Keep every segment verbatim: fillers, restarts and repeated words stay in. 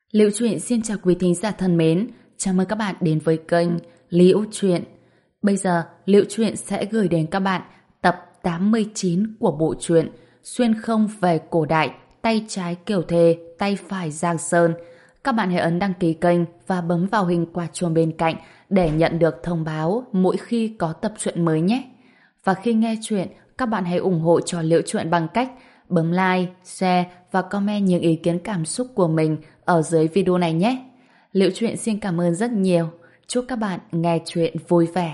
Liễu Chuyện xin chào quý thính giả thân mến, chào mừng các bạn đến với kênh Liễu Chuyện. Bây giờ, Liễu Chuyện sẽ gửi đến các bạn tập tám mươi chín của bộ truyện Xuyên không về cổ đại, tay trái Kiều Thề, tay phải Giang Sơn. Các bạn hãy ấn đăng ký kênh và bấm vào hình quả chuông bên cạnh để nhận được thông báo mỗi khi có tập truyện mới nhé. Và khi nghe chuyện, các bạn hãy ủng hộ cho Liễu Chuyện bằng cách bấm like, share và comment những ý kiến cảm xúc của mình ở dưới video này nhé. Liễu Chuyện xin cảm ơn rất nhiều. Chúc các bạn nghe chuyện vui vẻ.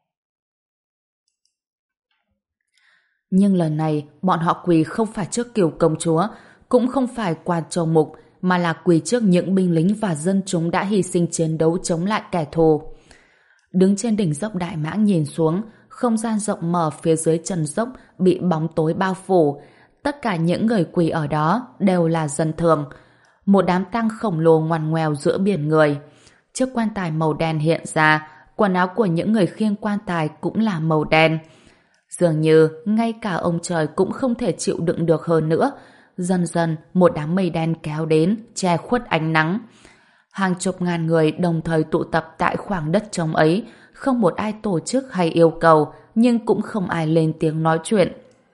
Nhưng lần này, bọn họ quỳ không phải trước Kiều công chúa, cũng không phải quan châu mục, mà là quỳ trước những binh lính và dân chúng đã hy sinh chiến đấu chống lại kẻ thù. Đứng trên đỉnh dốc Đại Mãng nhìn xuống, không gian rộng mở phía dưới chân dốc bị bóng tối bao phủ. Tất cả những người quỳ ở đó đều là dân thường. Một đám tang khổng lồ ngoằn ngoèo giữa biển người. Chiếc quan tài màu đen hiện ra, quần áo của những người khiêng quan tài cũng là màu đen. Dường như ngay cả ông trời cũng không thể chịu đựng được hơn nữa. Dần dần một đám mây đen kéo đến, che khuất ánh nắng. Hàng chục ngàn người đồng thời tụ tập tại khoảng đất trống ấy, không một ai tổ chức hay yêu cầu, nhưng cũng không ai lên tiếng nói chuyện.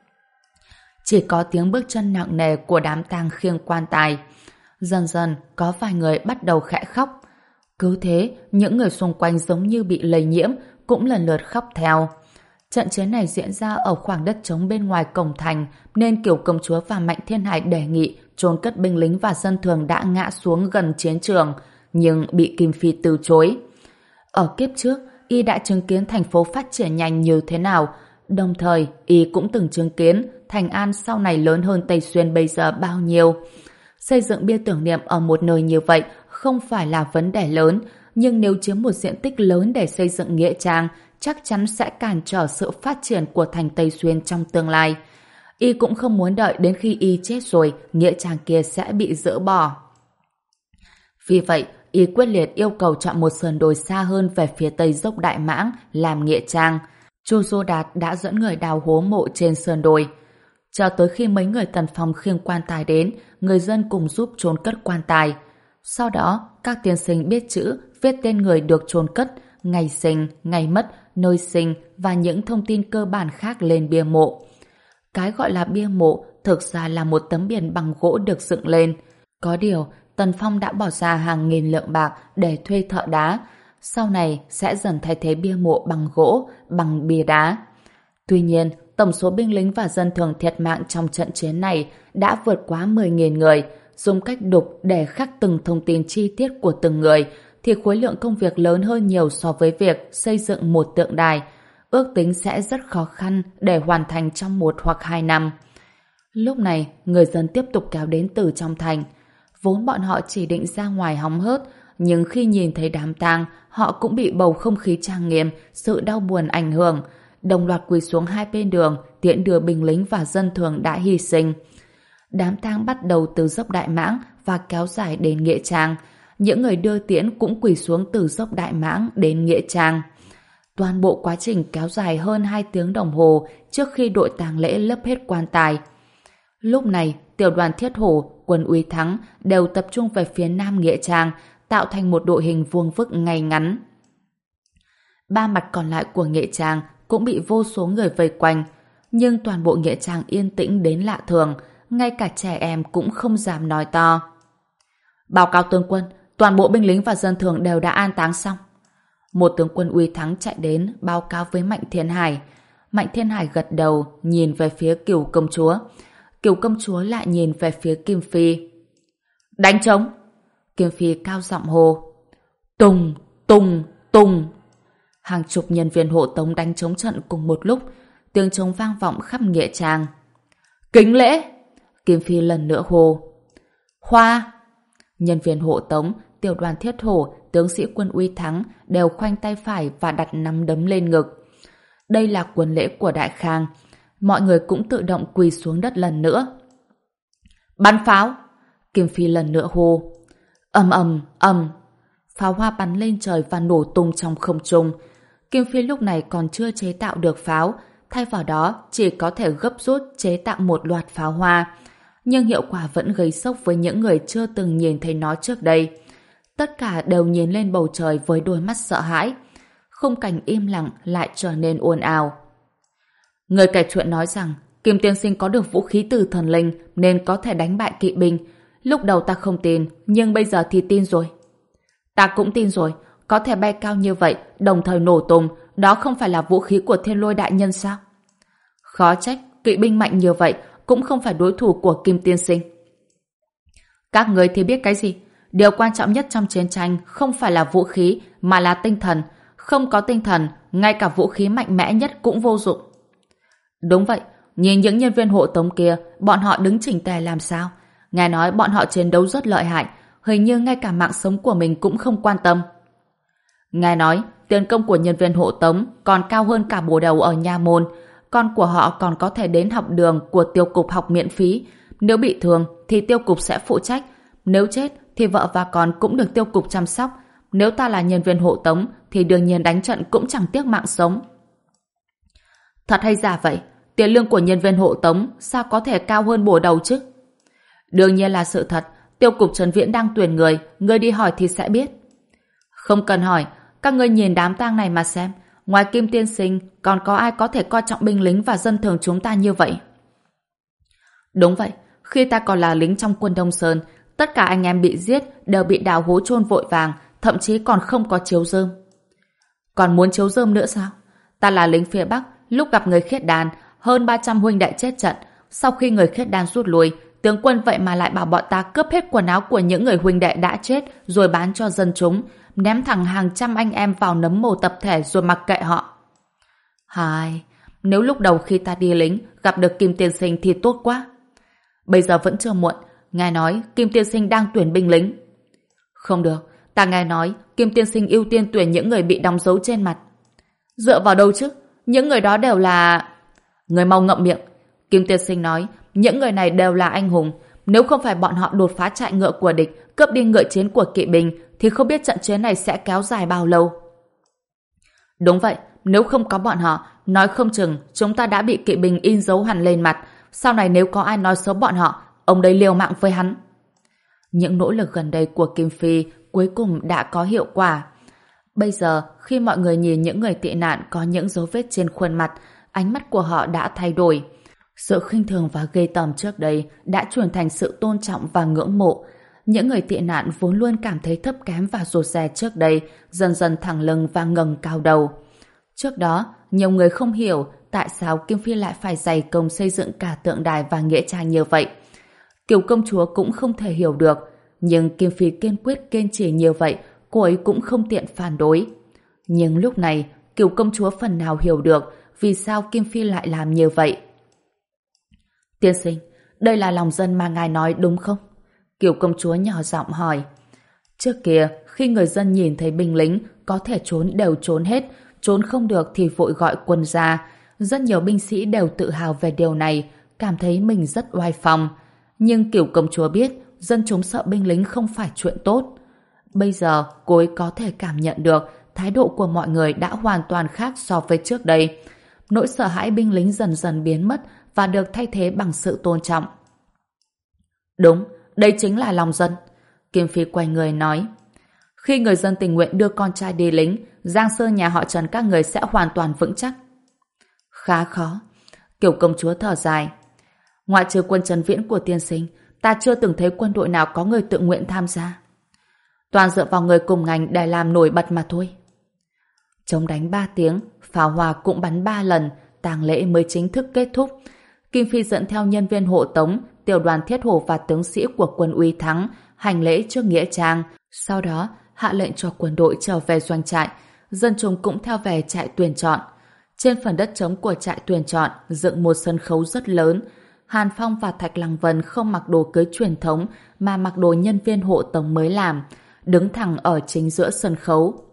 Chỉ có tiếng bước chân nặng nề của đám tang khiêng quan tài. Dần dần có vài người bắt đầu khẽ khóc. Cứ thế, những người xung quanh giống như bị lây nhiễm, cũng lần lượt khóc theo. Trận chiến này diễn ra ở khoảng đất trống bên ngoài cổng thành, nên Kiều công chúa và Mạnh Thiên Hải đề nghị chôn cất binh lính và dân thường đã ngã xuống gần chiến trường, nhưng bị Kim Phi từ chối. Ở kiếp trước, y đã chứng kiến thành phố phát triển nhanh như thế nào, đồng thời y cũng từng chứng kiến Thành An sau này lớn hơn Tây Xuyên bây giờ bao nhiêu. Xây dựng bia tưởng niệm ở một nơi như vậy không phải là vấn đề lớn, nhưng nếu chiếm một diện tích lớn để xây dựng nghĩa trang, chắc chắn sẽ cản trở sự phát triển của thành Tây Xuyên trong tương lai. Y cũng không muốn đợi đến khi y chết rồi, nghĩa trang kia sẽ bị dỡ bỏ. Vì vậy, y quyết liệt yêu cầu chọn một sườn đồi xa hơn về phía tây dốc Đại Mãng làm nghĩa trang. Chu Du Đạt đã dẫn người đào hố mộ trên sườn đồi. Cho tới khi mấy người Tần Phong khiêng quan tài đến, người dân cùng giúp chôn cất quan tài. Sau đó, các tiên sinh biết chữ, viết tên người được chôn cất, ngày sinh, ngày mất, nơi sinh và những thông tin cơ bản khác lên bia mộ. Cái gọi là bia mộ thực ra là một tấm biển bằng gỗ được dựng lên. Có điều, Tần Phong đã bỏ ra hàng nghìn lượng bạc để thuê thợ đá. Sau này sẽ dần thay thế bia mộ bằng gỗ, bằng bia đá. Tuy nhiên, tổng số binh lính và dân thường thiệt mạng trong trận chiến này đã vượt quá mười nghìn người. Dùng cách đục để khắc từng thông tin chi tiết của từng người, thì khối lượng công việc lớn hơn nhiều so với việc xây dựng một tượng đài. Ước tính sẽ rất khó khăn để hoàn thành trong một hoặc hai năm. Lúc này, người dân tiếp tục kéo đến từ trong thành. Vốn bọn họ chỉ định ra ngoài hóng hớt, nhưng khi nhìn thấy đám tang, họ cũng bị bầu không khí trang nghiêm, sự đau buồn ảnh hưởng. Đồng loạt quỳ xuống hai bên đường, tiễn đưa binh lính và dân thường đã hy sinh. Đám tang bắt đầu từ dốc Đại Mãng và kéo dài đến nghĩa trang. Những người đưa tiễn cũng quỳ xuống từ dốc Đại Mãng đến nghĩa trang. Toàn bộ quá trình kéo dài hơn hai tiếng đồng hồ trước khi đội tang lễ lấp hết quan tài. Lúc này, tiểu đoàn Thiết Hổ, quân Uy Thắng đều tập trung về phía nam nghĩa trang, tạo thành một đội hình vuông vức ngay ngắn. Ba mặt còn lại của nghĩa trang cũng bị vô số người vây quanh, nhưng toàn bộ nghĩa trang yên tĩnh đến lạ thường, ngay cả trẻ em cũng không dám nói to. Báo cáo tướng quân, toàn bộ binh lính và dân thường đều đã an táng xong. Một tướng quân Uy Thắng chạy đến báo cáo với Mạnh Thiên Hải. Mạnh Thiên Hải gật đầu, nhìn về phía Kiều công chúa. Kiều công chúa lại nhìn về phía Kim Phi. Đánh trống! Kim Phi cao giọng hô. Tùng! Tùng! Tùng! Hàng chục nhân viên hộ tống đánh trống trận cùng một lúc, tiếng trống vang vọng khắp nghĩa trang. Kính lễ! Kim Phi lần nữa hô. Hoa! Nhân viên hộ tống, tiểu đoàn Thiết Hổ, tướng sĩ quân Uy Thắng đều khoanh tay phải và đặt nắm đấm lên ngực. Đây là quân lễ của Đại Khang. Mọi người cũng tự động quỳ xuống đất lần nữa. Bắn pháo! Kim Phi lần nữa hô. Ầm ầm ầm! Pháo hoa bắn lên trời và nổ tung trong không trung. Kim Phi lúc này còn chưa chế tạo được pháo, thay vào đó chỉ có thể gấp rút chế tạo một loạt pháo hoa. nhưng hiệu quả vẫn gây sốc với những người chưa từng nhìn thấy nó trước đây. Tất cả đều nhìn lên bầu trời với đôi mắt sợ hãi. Khung cảnh im lặng lại trở nên ồn ào. Người kể chuyện nói rằng Kim tiên sinh có được vũ khí từ thần linh nên có thể đánh bại kỵ binh. Lúc đầu ta không tin, nhưng bây giờ thì tin rồi. Ta cũng tin rồi, có thể bay cao như vậy, đồng thời nổ tung, đó không phải là vũ khí của Thiên Lôi đại nhân sao? Khó trách, kỵ binh mạnh như vậy cũng không phải đối thủ của Kim tiên sinh. Các người thì biết cái gì? Điều quan trọng nhất trong chiến tranh không phải là vũ khí mà là tinh thần. Không có tinh thần, ngay cả vũ khí mạnh mẽ nhất cũng vô dụng. Đúng vậy, nhìn những nhân viên hộ tống kia, bọn họ đứng chỉnh tề làm sao? Nghe nói bọn họ chiến đấu rất lợi hại, hình như ngay cả mạng sống của mình cũng không quan tâm. Nghe nói, tiền công của nhân viên hộ tống còn cao hơn cả bổ đầu ở nha môn. Con của họ còn có thể đến học đường của tiêu cục học miễn phí. Nếu bị thương thì tiêu cục sẽ phụ trách. Nếu chết thì vợ và con cũng được tiêu cục chăm sóc. Nếu ta là nhân viên hộ tống thì đương nhiên đánh trận cũng chẳng tiếc mạng sống. Thật hay giả vậy? Tiền lương của nhân viên hộ tống sao có thể cao hơn bổ đầu chứ? Đương nhiên là sự thật. Tiêu cục Trấn Viễn đang tuyển người, người đi hỏi thì sẽ biết. Không cần hỏi, các ngươi nhìn đám tang này mà xem. Ngoài Kim tiên sinh, còn có ai có thể coi trọng binh lính và dân thường chúng ta như vậy? Đúng vậy, khi ta còn là lính trong quân Đông Sơn, tất cả anh em bị giết đều bị đào hố chôn vội vàng, thậm chí còn không có chiếu rơm. Còn muốn chiếu rơm nữa sao? Ta là lính phía Bắc, lúc gặp người Khiết Đan, hơn ba trăm huynh đệ chết trận. Sau khi người Khiết Đan rút lui, tướng quân vậy mà lại bảo bọn ta cướp hết quần áo của những người huynh đệ đã chết rồi bán cho dân chúng, ném thẳng hàng trăm anh em vào nấm mồ tập thể rồi mặc kệ họ. Hai, nếu lúc đầu khi ta đi lính gặp được Kim tiên sinh thì tốt quá. Bây giờ vẫn chưa muộn, nghe nói Kim tiên sinh đang tuyển binh lính. Không được, ta nghe nói Kim tiên sinh ưu tiên tuyển những người bị đóng dấu trên mặt. Dựa vào đâu chứ? Những người đó đều là... Người mau ngậm miệng. Kim tiên sinh nói những người này đều là anh hùng. Nếu không phải bọn họ đột phá trại ngựa của địch, cướp đi ngựa chiến của kỵ binh, thì không biết trận chiến này sẽ kéo dài bao lâu. Đúng vậy, nếu không có bọn họ, nói không chừng chúng ta đã bị kỵ binh in dấu hằn lên mặt. Sau này nếu có ai nói xấu bọn họ, ông đây liều mạng với hắn. Những nỗ lực gần đây của Kim Phi cuối cùng đã có hiệu quả. Bây giờ, khi mọi người nhìn những người tị nạn có những dấu vết trên khuôn mặt, ánh mắt của họ đã thay đổi. Sự khinh thường và ghê tởm trước đây đã chuyển thành sự tôn trọng và ngưỡng mộ. Những người tị nạn vốn luôn cảm thấy thấp kém và rụt rè trước đây, dần dần thẳng lưng và ngẩng cao đầu. Trước đó, nhiều người không hiểu tại sao Kim Phi lại phải dày công xây dựng cả tượng đài và nghĩa trang như vậy. Kiều công chúa cũng không thể hiểu được, nhưng Kim Phi kiên quyết kiên trì như vậy, cô ấy cũng không tiện phản đối. Nhưng lúc này, Kiều công chúa phần nào hiểu được vì sao Kim Phi lại làm như vậy. Tiên sinh, đây là lòng dân mà ngài nói đúng không? Kiều công chúa nhỏ giọng hỏi. Trước kia, khi người dân nhìn thấy binh lính có thể trốn đều trốn hết, trốn không được thì vội gọi quân ra. Rất nhiều binh sĩ đều tự hào về điều này, cảm thấy mình rất oai phong. Nhưng Kiều công chúa biết dân chúng sợ binh lính không phải chuyện tốt. Bây giờ cô ấy có thể cảm nhận được thái độ của mọi người đã hoàn toàn khác so với trước đây. Nỗi sợ hãi binh lính dần dần biến mất và được thay thế bằng sự tôn trọng. Đúng, đây chính là lòng dân. Kim Phi quay người nói. Khi người dân tình nguyện đưa con trai đi lính, Giang Sơn nhà họ Trần các người sẽ hoàn toàn vững chắc. Khá khó. Kiều công chúa thở dài. Ngoại trừ quân Trấn Viễn của tiên sinh, ta chưa từng thấy quân đội nào có người tự nguyện tham gia. Toàn dựa vào người cùng ngành để làm nổi bật mà thôi. Chống đánh ba tiếng, pháo hoa cũng bắn ba lần, tang lễ mới chính thức kết thúc. Kim Phi dẫn theo nhân viên hộ tống, tiểu đoàn thiết hổ và tướng sĩ của quân Uy Thắng hành lễ trước nghĩa trang, sau đó hạ lệnh cho quân đội trở về doanh trại. Dân chúng cũng theo về trại tuyển chọn. Trên phần đất trống của trại tuyển chọn dựng một sân khấu rất lớn. Hàn Phong và Thạch Lăng Vân không mặc đồ cưới truyền thống mà mặc đồ nhân viên hộ tống mới làm, đứng thẳng ở chính giữa sân khấu.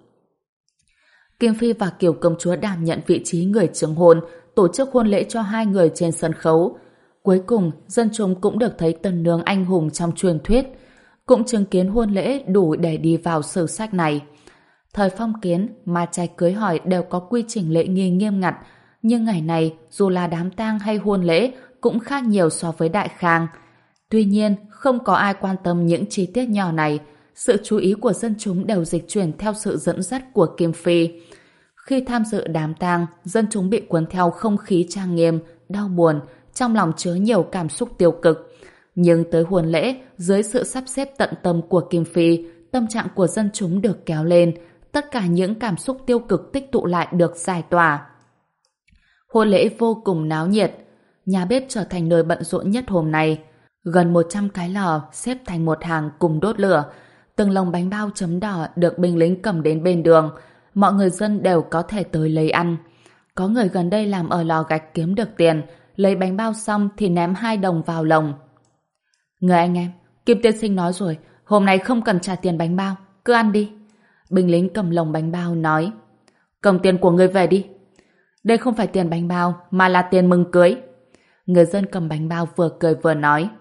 Kim Phi và Kiều công chúa đảm nhận vị trí người chứng hôn, tổ chức hôn lễ cho hai người trên sân khấu. Cuối cùng, dân chúng cũng được thấy tân nương anh hùng trong truyền thuyết, cũng chứng kiến hôn lễ đủ để đi vào sử sách này. Thời phong kiến, mà trai cưới hỏi đều có quy trình lễ nghi nghiêm ngặt, nhưng ngày này, dù là đám tang hay hôn lễ, cũng khác nhiều so với đại khang. Tuy nhiên, không có ai quan tâm những chi tiết nhỏ này. Sự chú ý của dân chúng đều dịch chuyển theo sự dẫn dắt của Kim Phi. Khi tham dự đám tang, dân chúng bị cuốn theo không khí trang nghiêm, đau buồn, trong lòng chứa nhiều cảm xúc tiêu cực. Nhưng tới hôn lễ, dưới sự sắp xếp tận tâm của Kim Phi, tâm trạng của dân chúng được kéo lên, tất cả những cảm xúc tiêu cực tích tụ lại được giải tỏa. Hôn lễ vô cùng náo nhiệt, nhà bếp trở thành nơi bận rộn nhất hôm nay. Gần một trăm cái lò xếp thành một hàng cùng đốt lửa, từng lồng bánh bao chấm đỏ được binh lính cầm đến bên đường, mọi người dân đều có thể tới lấy ăn. Có người gần đây làm ở lò gạch kiếm được tiền, lấy bánh bao xong thì ném hai đồng vào lồng. Người anh em, Kim tiên sinh nói rồi, hôm nay không cần trả tiền bánh bao, cứ ăn đi. Binh lính cầm lồng bánh bao nói. Cầm tiền của người về đi. Đây không phải tiền bánh bao, mà là tiền mừng cưới. Người dân cầm bánh bao vừa cười vừa nói.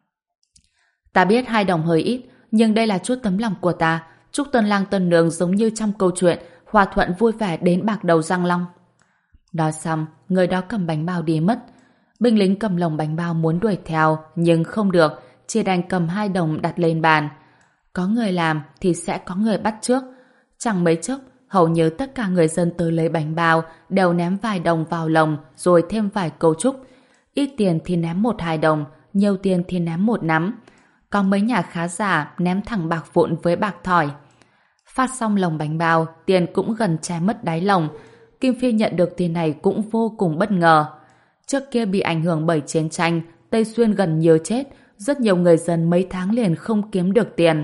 Ta biết hai đồng hơi ít, nhưng đây là chút tấm lòng của ta. Chúc tân lang tân nương giống như trong câu chuyện, hòa thuận vui vẻ đến bạc đầu răng long. Nói xong, người đó cầm bánh bao đi mất. Binh lính cầm lồng bánh bao muốn đuổi theo, nhưng không được, chỉ đành cầm hai đồng đặt lên bàn. Có người làm thì sẽ có người bắt trước. Chẳng mấy chốc, hầu như tất cả người dân tới lấy bánh bao đều ném vài đồng vào lồng rồi thêm vài câu chúc. Ít tiền thì ném một hai đồng, nhiều tiền thì ném một nắm. Có mấy nhà khá giả ném thẳng bạc vụn với bạc thỏi. Phát xong lồng bánh bao, tiền cũng gần che mất đáy lồng. Kim Phi nhận được tiền này cũng vô cùng bất ngờ. Trước kia bị ảnh hưởng bởi chiến tranh, Tây Xuyên gần nhiều chết, rất nhiều người dân mấy tháng liền không kiếm được tiền.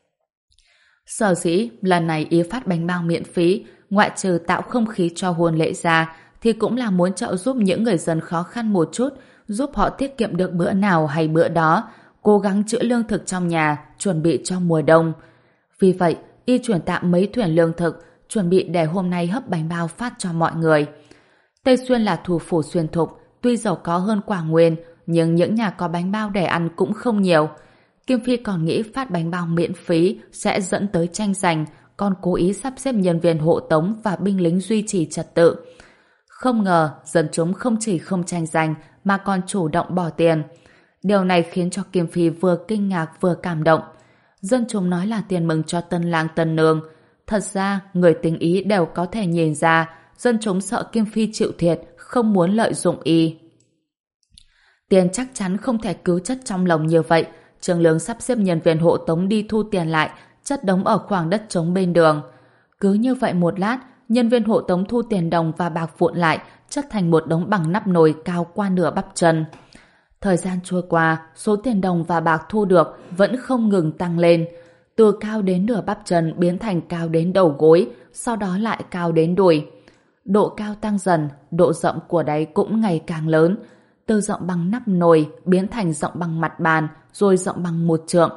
Sở dĩ lần này ý phát bánh bao miễn phí, ngoại trừ tạo không khí cho hôn lễ ra, thì cũng là muốn trợ giúp những người dân khó khăn một chút, giúp họ tiết kiệm được bữa nào hay bữa đó, cố gắng trữ lương thực trong nhà, chuẩn bị cho mùa đông. Vì vậy, y chuyển tạm mấy thuyền lương thực, chuẩn bị để hôm nay hấp bánh bao phát cho mọi người. Tây Xuyên là thủ phủ xuyên thục, tuy giàu có hơn Quảng Nguyên, nhưng những nhà có bánh bao để ăn cũng không nhiều. Kim Phi còn nghĩ phát bánh bao miễn phí sẽ dẫn tới tranh giành, còn cố ý sắp xếp nhân viên hộ tống và binh lính duy trì trật tự. Không ngờ, dân chúng không chỉ không tranh giành mà còn chủ động bỏ tiền. Điều này khiến cho Kim Phi vừa kinh ngạc vừa cảm động. Dân chúng nói là tiền mừng cho tân lang tân nương. Thật ra, người tình ý đều có thể nhìn ra, dân chúng sợ Kim Phi chịu thiệt, không muốn lợi dụng y. Tiền chắc chắn không thể cứu chất trong lồng như vậy. Trương Lương sắp xếp nhân viên hộ tống đi thu tiền lại, chất đống ở khoảng đất trống bên đường. Cứ như vậy một lát, nhân viên hộ tống thu tiền đồng và bạc vụn lại, chất thành một đống bằng nắp nồi cao qua nửa bắp chân. Thời gian trôi qua, số tiền đồng và bạc thu được vẫn không ngừng tăng lên. Từ cao đến nửa bắp chân biến thành cao đến đầu gối, sau đó lại cao đến đùi. Độ cao tăng dần, độ rộng của đáy cũng ngày càng lớn. Từ rộng bằng nắp nồi biến thành rộng bằng mặt bàn, rồi rộng bằng một trượng.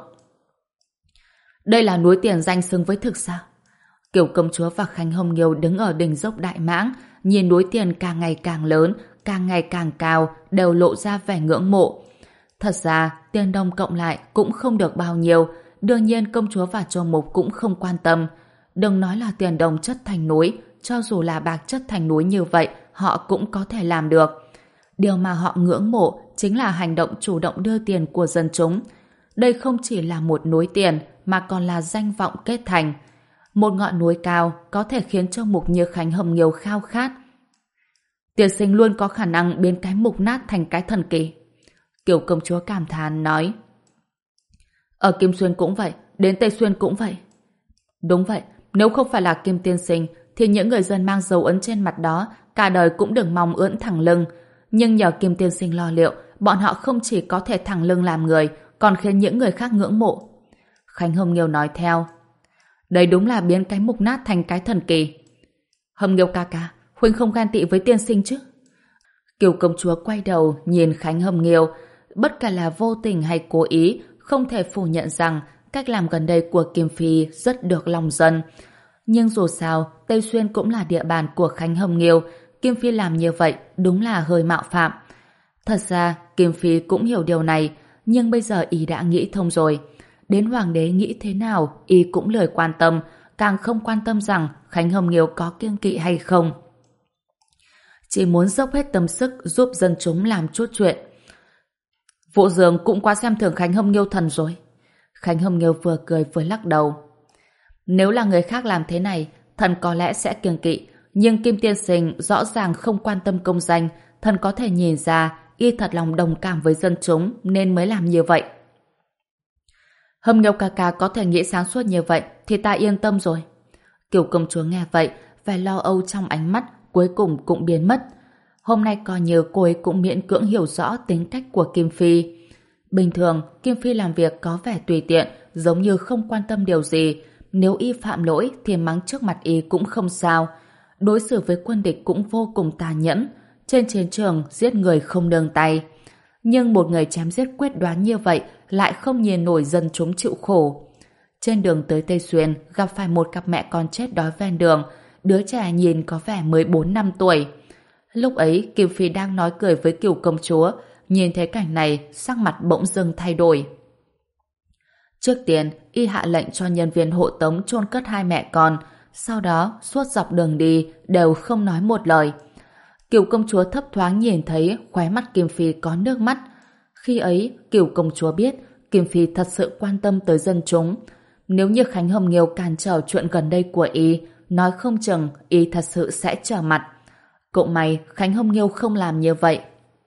Đây là núi tiền danh xứng với thực sao? Kiều công chúa và Khánh Hồng Nghiêu đứng ở đỉnh dốc Đại Mãng, nhìn núi tiền càng ngày càng lớn, càng ngày càng cao, đều lộ ra vẻ ngưỡng mộ. Thật ra, tiền đồng cộng lại cũng không được bao nhiêu, đương nhiên công chúa và Châu Mục cũng không quan tâm. Đừng nói là tiền đồng chất thành núi, cho dù là bạc chất thành núi như vậy, họ cũng có thể làm được. Điều mà họ ngưỡng mộ chính là hành động chủ động đưa tiền của dân chúng. Đây không chỉ là một núi tiền, mà còn là danh vọng kết thành. Một ngọn núi cao có thể khiến Châu Mục như Khánh Hồng Nghiêu khao khát. Tiên sinh luôn có khả năng biến cái mục nát thành cái thần kỳ. Kiều công chúa cảm thán nói. Ở Kim Xuyên cũng vậy, đến Tây Xuyên cũng vậy. Đúng vậy, nếu không phải là Kim tiên sinh, thì những người dân mang dấu ấn trên mặt đó cả đời cũng đừng mong ưỡn thẳng lưng. Nhưng nhờ Kim tiên sinh lo liệu, bọn họ không chỉ có thể thẳng lưng làm người, còn khiến những người khác ngưỡng mộ. Khánh Hồng Nghiêu nói theo. Đây đúng là biến cái mục nát thành cái thần kỳ. Hồng Nghiêu ca ca, huynh không ghen tị với tiên sinh chứ? Kiều công chúa quay đầu nhìn Khánh Hồng Nghiêu, bất kể là vô tình hay cố ý, không thể phủ nhận rằng cách làm gần đây của Kim Phi rất được lòng dân. Nhưng dù sao, Tây Xuyên cũng là địa bàn của Khánh Hồng Nghiêu, Kim Phi làm như vậy đúng là hơi mạo phạm. Thật ra, Kim Phi cũng hiểu điều này, nhưng bây giờ y đã nghĩ thông rồi. Đến hoàng đế nghĩ thế nào, y cũng lười quan tâm, càng không quan tâm rằng Khánh Hồng Nghiêu có kiêng kỵ hay không. Chỉ muốn dốc hết tâm sức giúp dân chúng làm chút chuyện. Vũ Dương cũng quá xem thường Khánh Hâm Nghiêu thần rồi. Khánh Hâm Nghiêu vừa cười vừa lắc đầu. Nếu là người khác làm thế này, thần có lẽ sẽ kiêng kỵ, nhưng Kim tiên sinh rõ ràng không quan tâm công danh, thần có thể nhìn ra y thật lòng đồng cảm với dân chúng nên mới làm như vậy. Hâm Nghiêu ca ca có thể nghĩ sáng suốt như vậy thì ta yên tâm rồi. Kiều công chúa nghe vậy, vẻ lo âu trong ánh mắt cuối cùng cũng biến mất. Hôm nay coi như cô ấy cũng miễn cưỡng hiểu rõ tính cách của Kim Phi. Bình thường, Kim Phi làm việc có vẻ tùy tiện, giống như không quan tâm điều gì. Nếu y phạm lỗi thì mắng trước mặt y cũng không sao. Đối xử với quân địch cũng vô cùng tàn nhẫn. Trên chiến trường giết người không nương tay. Nhưng một người chém giết quyết đoán như vậy lại không nhìn nổi dân chúng chịu khổ. Trên đường tới Tây Xuyên gặp phải một cặp mẹ con chết đói ven đường. Đứa trẻ nhìn có vẻ mới bốn năm tuổi. Lúc ấy Kim Phi đang nói cười với Kiều công chúa, nhìn thấy cảnh này sắc mặt bỗng dưng thay đổi. Trước tiên y hạ lệnh cho nhân viên hộ tống chôn cất hai mẹ con, sau đó suốt dọc đường đi đều không nói một lời. Kiều công chúa thấp thoáng nhìn thấy khóe mắt Kim Phi có nước mắt. Khi ấy Kiều công chúa biết Kim Phi thật sự quan tâm tới dân chúng. Nếu như Khánh Hâm Nghiêu cản trở chuyện gần đây của y, nói không chừng y thật sự sẽ trở mặt. Cũng may Khánh Hâm Nghiêu không làm như vậy.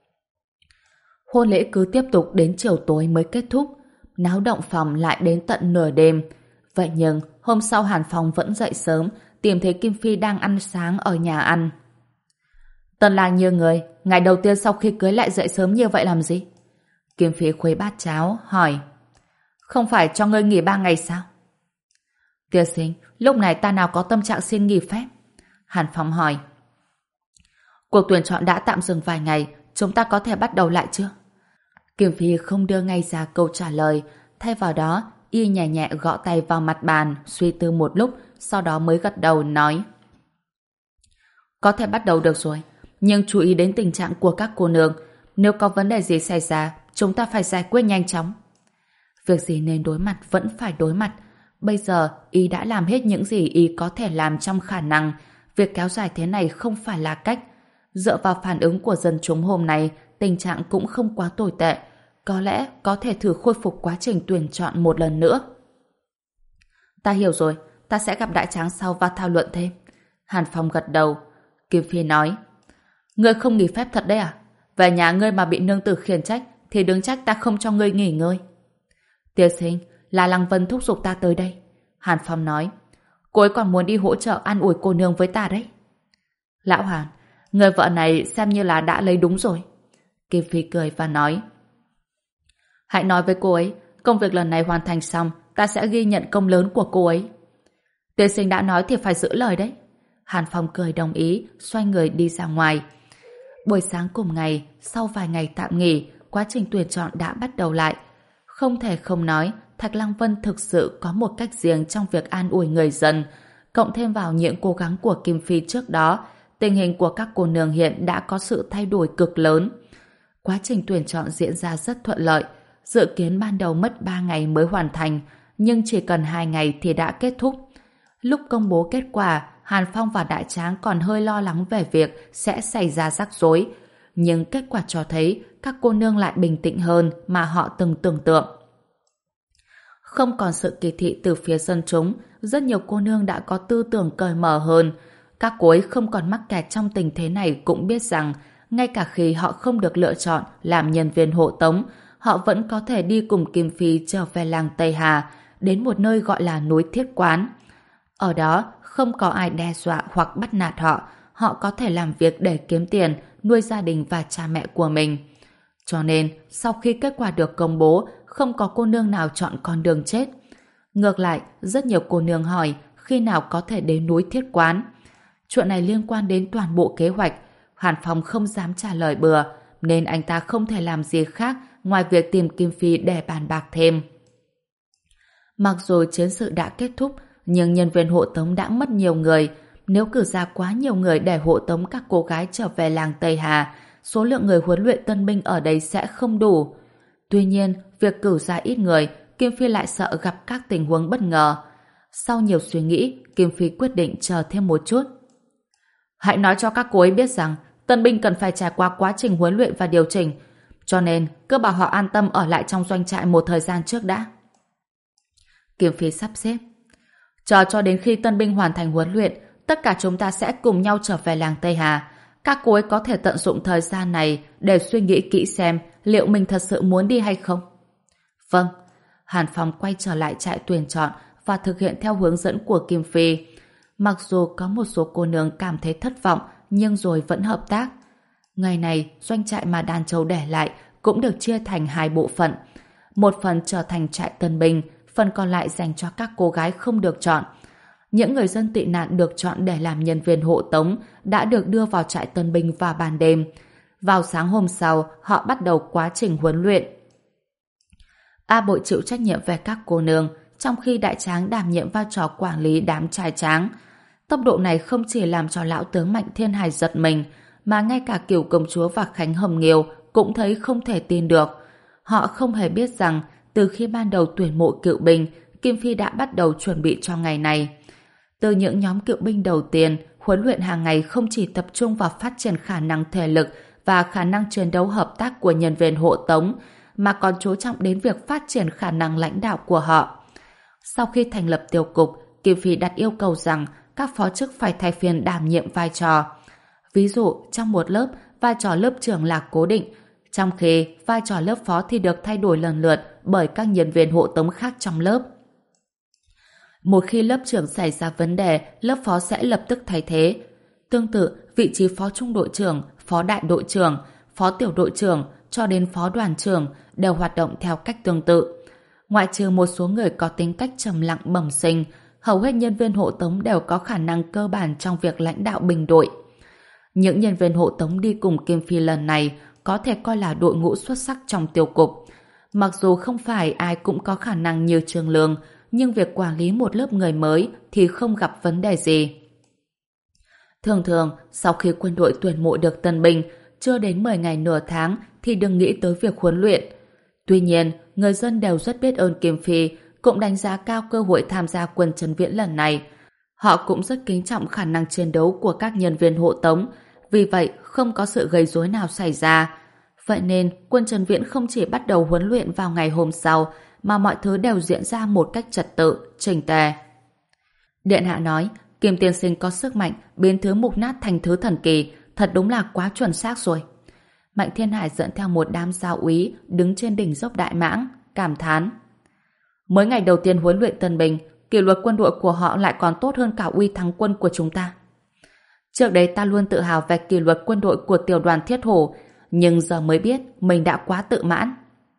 Hôn lễ cứ tiếp tục đến chiều tối mới kết thúc. Náo động phòng lại đến tận nửa đêm. Vậy nhưng hôm sau Hàn Phong vẫn dậy sớm, tìm thấy Kim Phi đang ăn sáng ở nhà ăn. Tân lang như người, ngày đầu tiên sau khi cưới lại dậy sớm như vậy làm gì? Kim Phi khuấy bát cháo, hỏi. Không phải cho ngươi nghỉ ba ngày sao? Tiên sinh, lúc này ta nào có tâm trạng xin nghỉ phép? Hàn Phong hỏi. Cuộc tuyển chọn đã tạm dừng vài ngày, chúng ta có thể bắt đầu lại chưa? Kim Phi không đưa ngay ra câu trả lời, thay vào đó y nhẹ nhẹ gõ tay vào mặt bàn, suy tư một lúc, sau đó mới gật đầu nói. Có thể bắt đầu được rồi, nhưng chú ý đến tình trạng của các cô nương. Nếu có vấn đề gì xảy ra, chúng ta phải giải quyết nhanh chóng. Việc gì nên đối mặt vẫn phải đối mặt. Bây giờ y đã làm hết những gì y có thể làm trong khả năng. Việc kéo dài thế này không phải là cách. Dựa vào phản ứng của dân chúng hôm nay, tình trạng cũng không quá tồi tệ. Có lẽ có thể thử khôi phục quá trình tuyển chọn một lần nữa. Ta hiểu rồi, ta sẽ gặp đại tráng sau và thảo luận thêm. Hàn Phong gật đầu. Kim Phi nói. Ngươi không nghỉ phép thật đấy à? Về nhà ngươi mà bị nương tử khiển trách thì đừng trách ta không cho ngươi nghỉ ngơi. Tiên sinh, là Lăng Vân thúc giục ta tới đây. Hàn Phong nói. Cô ấy còn muốn đi hỗ trợ an ủi cô nương với ta đấy. Lão Hàn, người vợ này xem như là đã lấy đúng rồi. Kim Phi cười và nói. Hãy nói với cô ấy, công việc lần này hoàn thành xong, ta sẽ ghi nhận công lớn của cô ấy. Tiên sinh đã nói thì phải giữ lời đấy. Hàn Phong cười đồng ý, xoay người đi ra ngoài. Buổi sáng cùng ngày, sau vài ngày tạm nghỉ, quá trình tuyển chọn đã bắt đầu lại. Không thể không nói, Thạch Lăng Vân thực sự có một cách riêng trong việc an ủi người dân. Cộng thêm vào những cố gắng của Kim Phi trước đó, tình hình của các cô nương hiện đã có sự thay đổi cực lớn. Quá trình tuyển chọn diễn ra rất thuận lợi. Dự kiến ban đầu mất ba ngày mới hoàn thành, nhưng chỉ cần hai ngày thì đã kết thúc. Lúc công bố kết quả, Hàn Phong và Đại Tráng còn hơi lo lắng về việc sẽ xảy ra rắc rối. Nhưng kết quả cho thấy các cô nương lại bình tĩnh hơn mà họ từng tưởng tượng. Không còn sự kỳ thị từ phía dân chúng, rất nhiều cô nương đã có tư tưởng cởi mở hơn. Các cô ấy không còn mắc kẹt trong tình thế này cũng biết rằng ngay cả khi họ không được lựa chọn làm nhân viên hộ tống, họ vẫn có thể đi cùng Kim Phi trở về làng Tây Hà, đến một nơi gọi là núi Thiết Quán. Ở đó không có ai đe dọa hoặc bắt nạt họ, họ có thể làm việc để kiếm tiền, nuôi gia đình và cha mẹ của mình. Cho nên, sau khi kết quả được công bố, không có cô nương nào chọn con đường chết. Ngược lại, rất nhiều cô nương hỏi khi nào có thể đến núi Thiết Quán. Chuyện này liên quan đến toàn bộ kế hoạch. Hàn Phong không dám trả lời bừa, nên anh ta không thể làm gì khác ngoài việc tìm Kim Phi để bàn bạc thêm. Mặc dù chiến sự đã kết thúc, nhưng nhân viên hộ tống đã mất nhiều người. Nếu cử ra quá nhiều người để hộ tống các cô gái trở về làng Tây Hà, số lượng người huấn luyện tân binh ở đây sẽ không đủ. Tuy nhiên, việc cử ra ít người, Kim Phi lại sợ gặp các tình huống bất ngờ. Sau nhiều suy nghĩ, Kim Phi quyết định chờ thêm một chút. Hãy nói cho các cô ấy biết rằng tân binh cần phải trải qua quá trình huấn luyện và điều chỉnh. Cho nên, cứ bảo họ an tâm ở lại trong doanh trại một thời gian trước đã. Kim Phi sắp xếp. Chờ cho đến khi tân binh hoàn thành huấn luyện, tất cả chúng ta sẽ cùng nhau trở về làng Tây Hà. Các cô ấy có thể tận dụng thời gian này để suy nghĩ kỹ xem liệu mình thật sự muốn đi hay không. Vâng. Hàn Phong quay trở lại trại tuyển chọn và thực hiện theo hướng dẫn của Kim Phi. Mặc dù có một số cô nương cảm thấy thất vọng, nhưng rồi vẫn hợp tác. Ngày này, doanh trại mà Đàn Châu để lại cũng được chia thành hai bộ phận. Một phần trở thành trại tân binh, phần còn lại dành cho các cô gái không được chọn. Những người dân tị nạn được chọn để làm nhân viên hộ tống đã được đưa vào trại tân binh vào ban đêm. Vào sáng hôm sau, họ bắt đầu quá trình huấn luyện. A Bội chịu trách nhiệm về các cô nương, trong khi Đại Tráng đảm nhiệm vai trò quản lý đám trai tráng. Tốc độ này không chỉ làm cho lão tướng Mạnh Thiên Hải giật mình, mà ngay cả Kiều công chúa và Khánh Hồng Nghiêu cũng thấy không thể tin được. Họ không hề biết rằng từ khi ban đầu tuyển mộ cựu binh, Kim Phi đã bắt đầu chuẩn bị cho ngày này. Từ những nhóm cựu binh đầu tiên, huấn luyện hàng ngày không chỉ tập trung vào phát triển khả năng thể lực và khả năng chiến đấu hợp tác của nhân viên hộ tống, mà còn chú trọng đến việc phát triển khả năng lãnh đạo của họ. Sau khi thành lập tiêu cục, Kim Phi đặt yêu cầu rằng các phó chức phải thay phiên đảm nhiệm vai trò. Ví dụ, trong một lớp, vai trò lớp trưởng là cố định, trong khi vai trò lớp phó thì được thay đổi lần lượt bởi các nhân viên hộ tống khác trong lớp. Một khi lớp trưởng xảy ra vấn đề, lớp phó sẽ lập tức thay thế. Tương tự, vị trí phó trung đội trưởng, phó đại đội trưởng, phó tiểu đội trưởng cho đến phó đoàn trưởng đều hoạt động theo cách tương tự. Ngoại trừ một số người có tính cách trầm lặng bẩm sinh, hầu hết nhân viên hộ tống đều có khả năng cơ bản trong việc lãnh đạo binh đội. Những nhân viên hộ tống đi cùng Kim Phi lần này có thể coi là đội ngũ xuất sắc trong tiêu cục. Mặc dù không phải ai cũng có khả năng như Trương Lương, nhưng việc quản lý một lớp người mới thì không gặp vấn đề gì. Thường thường, sau khi quân đội tuyển mộ được tân binh, chưa đến mười ngày nửa tháng thì đừng nghĩ tới việc huấn luyện. Tuy nhiên, người dân đều rất biết ơn Kim Phi, cũng đánh giá cao cơ hội tham gia quân Trấn Viễn lần này. Họ cũng rất kính trọng khả năng chiến đấu của các nhân viên hộ tống, vì vậy không có sự gây rối nào xảy ra. Vậy nên, quân Trấn Viễn không chỉ bắt đầu huấn luyện vào ngày hôm sau, mà mọi thứ đều diễn ra một cách trật tự, chỉnh tề. Điện hạ nói, Kim tiên sinh có sức mạnh biến thứ mục nát thành thứ thần kỳ, thật đúng là quá chuẩn xác rồi. Mạnh Thiên Hải dẫn theo một đám giáo úy đứng trên đỉnh dốc Đại Mãng, cảm thán. Mới ngày đầu tiên huấn luyện tân binh, kỷ luật quân đội của họ lại còn tốt hơn cả uy thắng quân của chúng ta. Trước đây ta luôn tự hào về kỷ luật quân đội của tiểu đoàn Thiết Hổ, nhưng giờ mới biết mình đã quá tự mãn.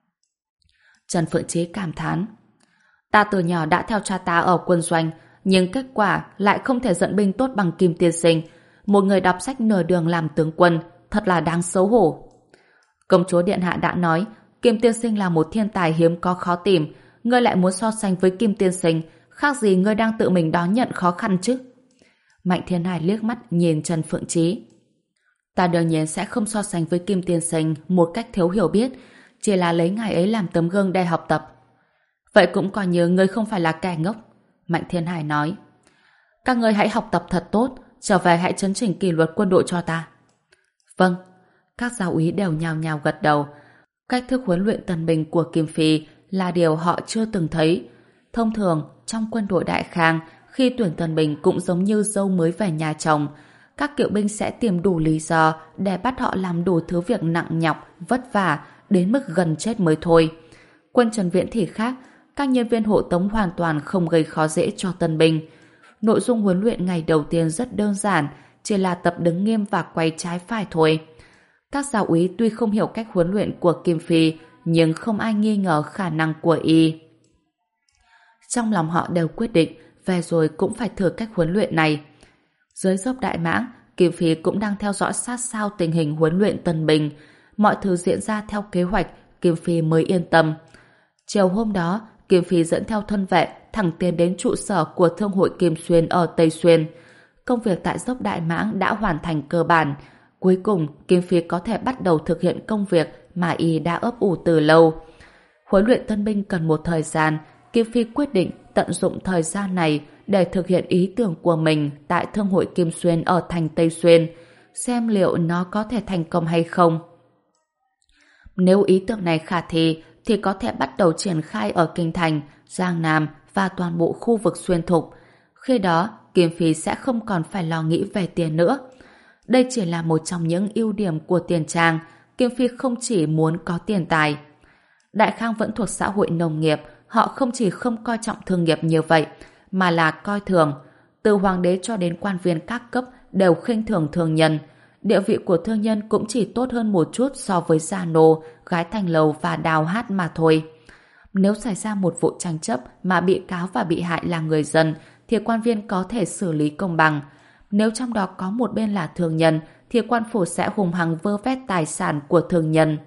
Trần Phượng Chí cảm thán. Ta từ nhỏ đã theo cha ta ở quân doanh, nhưng kết quả lại không thể dẫn binh tốt bằng Kim tiên sinh, một người đọc sách nửa đường làm tướng quân, thật là đáng xấu hổ. Công chúa điện hạ đã nói, Kim tiên sinh là một thiên tài hiếm có khó tìm, ngươi lại muốn so sánh với Kim tiên sinh, khác gì ngươi đang tự mình đón nhận khó khăn chứ? Mạnh Thiên Hải liếc mắt nhìn Trần Phượng Chí. Ta đương nhiên sẽ không so sánh với Kim tiên sinh một cách thiếu hiểu biết, chỉ là lấy ngài ấy làm tấm gương để học tập. Vậy cũng coi như ngươi không phải là kẻ ngốc. Mạnh Thiên Hải nói. Các ngươi hãy học tập thật tốt, trở về hãy chấn chỉnh kỷ luật quân đội cho ta. Vâng. Các giáo úy đều nhào nhào gật đầu. Cách thức huấn luyện tân binh của Kim Phi là điều họ chưa từng thấy. Thông thường, trong quân đội Đại Khang, khi tuyển tân binh cũng giống như dâu mới về nhà chồng. Các cựu binh sẽ tìm đủ lý do để bắt họ làm đủ thứ việc nặng nhọc, vất vả, đến mức gần chết mới thôi. Quân Trần Viễn thì khác, các nhân viên hộ tống hoàn toàn không gây khó dễ cho tân binh. Nội dung huấn luyện ngày đầu tiên rất đơn giản, chỉ là tập đứng nghiêm và quay trái phải thôi. Các giáo úy tuy không hiểu cách huấn luyện của Kim Phi, nhưng không ai nghi ngờ khả năng của y. Trong lòng họ đều quyết định, về rồi cũng phải thử cách huấn luyện này. Dưới dốc Đại Mãng, Kim Phi cũng đang theo dõi sát sao tình hình huấn luyện tân binh. Mọi thứ diễn ra theo kế hoạch, Kim Phi mới yên tâm. Chiều hôm đó, Kim Phi dẫn theo thân vệ thẳng tiến đến trụ sở của Thương hội Kim Xuyên ở Tây Xuyên. Công việc tại dốc Đại Mãng đã hoàn thành cơ bản. Cuối cùng, Kim Phi có thể bắt đầu thực hiện công việc mà y đã ấp ủ từ lâu. Huấn luyện tân binh cần một thời gian, Kim Phi quyết định tận dụng thời gian này để thực hiện ý tưởng của mình tại Thương hội Kim Xuyên ở thành Tây Xuyên, xem liệu nó có thể thành công hay không. Nếu ý tưởng này khả thi thì có thể bắt đầu triển khai ở Kinh Thành, Giang Nam và toàn bộ khu vực xuyên thục. Khi đó, Kim Phi sẽ không còn phải lo nghĩ về tiền nữa. Đây chỉ là một trong những ưu điểm của Tiền Trang. Kim Phi không chỉ muốn có tiền tài. Đại Khang vẫn thuộc xã hội nông nghiệp, họ không chỉ không coi trọng thương nghiệp như vậy, mà là coi thường. Từ hoàng đế cho đến quan viên các cấp đều khinh thường thương nhân. Địa vị của thương nhân cũng chỉ tốt hơn một chút so với gia nô, gái thành lầu và đào hát mà thôi. Nếu xảy ra một vụ tranh chấp mà bị cáo và bị hại là người dân, thì quan viên có thể xử lý công bằng. Nếu trong đó có một bên là thương nhân, thì quan phủ sẽ hùng hăng vơ vét tài sản của thương nhân.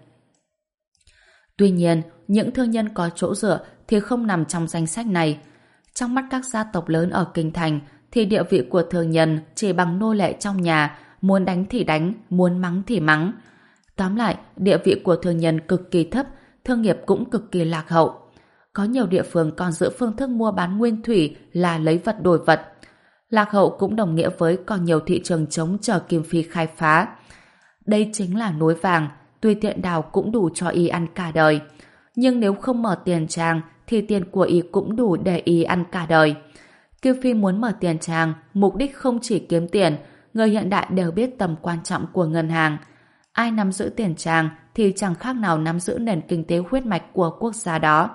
Tuy nhiên, những thương nhân có chỗ dựa thì không nằm trong danh sách này. Trong mắt các gia tộc lớn ở Kinh Thành, thì địa vị của thương nhân chỉ bằng nô lệ trong nhà, muốn đánh thì đánh, muốn mắng thì mắng. Tóm lại, địa vị của thương nhân cực kỳ thấp, thương nghiệp cũng cực kỳ lạc hậu. Có nhiều địa phương còn giữ phương thức mua bán nguyên thủy là lấy vật đổi vật. Lạc hậu cũng đồng nghĩa với còn nhiều thị trường trống chờ Kim Phi khai phá. Đây chính là núi vàng, tùy tiện đào cũng đủ cho y ăn cả đời. Nhưng nếu không mở tiền trang thì tiền của y cũng đủ để y ăn cả đời. Kim Phi muốn mở tiền trang, mục đích không chỉ kiếm tiền, người hiện đại đều biết tầm quan trọng của ngân hàng. Ai nắm giữ tiền trang thì chẳng khác nào nắm giữ nền kinh tế huyết mạch của quốc gia đó.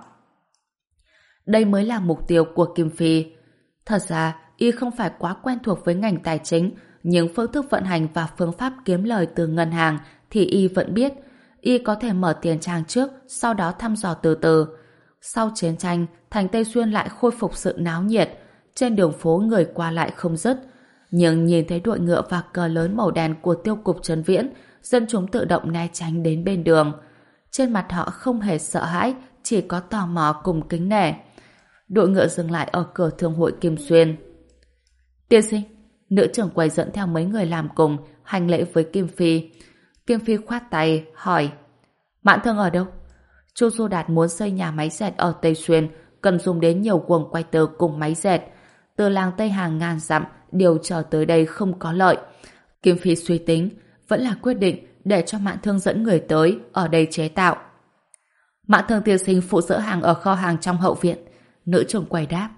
Đây mới là mục tiêu của Kim Phi. Thật ra, y không phải quá quen thuộc với ngành tài chính, nhưng phương thức vận hành và phương pháp kiếm lời từ ngân hàng thì y vẫn biết. Y có thể mở tiền trang trước, sau đó thăm dò từ từ. Sau chiến tranh, thành Tây Xuyên lại khôi phục sự náo nhiệt. Trên đường phố người qua lại không dứt. Nhưng nhìn thấy đội ngựa và cờ lớn màu đen của tiêu cục Trấn Viễn, dân chúng tự động né tránh đến bên đường. Trên mặt họ không hề sợ hãi, chỉ có tò mò cùng kính nể. Đội ngựa dừng lại ở cửa thương hội Kim Xuyên. Tiên sinh, nữ trưởng quầy dẫn theo mấy người làm cùng, hành lễ với Kim Phi. Kim Phi khoát tay, hỏi: Mạn Thương ở đâu? Chu Du Đạt muốn xây nhà máy dệt ở Tây Xuyên, cần dùng đến nhiều guồng quay tơ cùng máy dệt. Từ làng Tây hàng ngàn dặm, điều trở tới đây không có lợi. Kim Phi suy tính, vẫn là quyết định để cho Mạn Thương dẫn người tới, ở đây chế tạo. Mạn Thương tiên sinh phụ dỡ hàng ở kho hàng trong hậu viện. Nữ trưởng quầy đáp.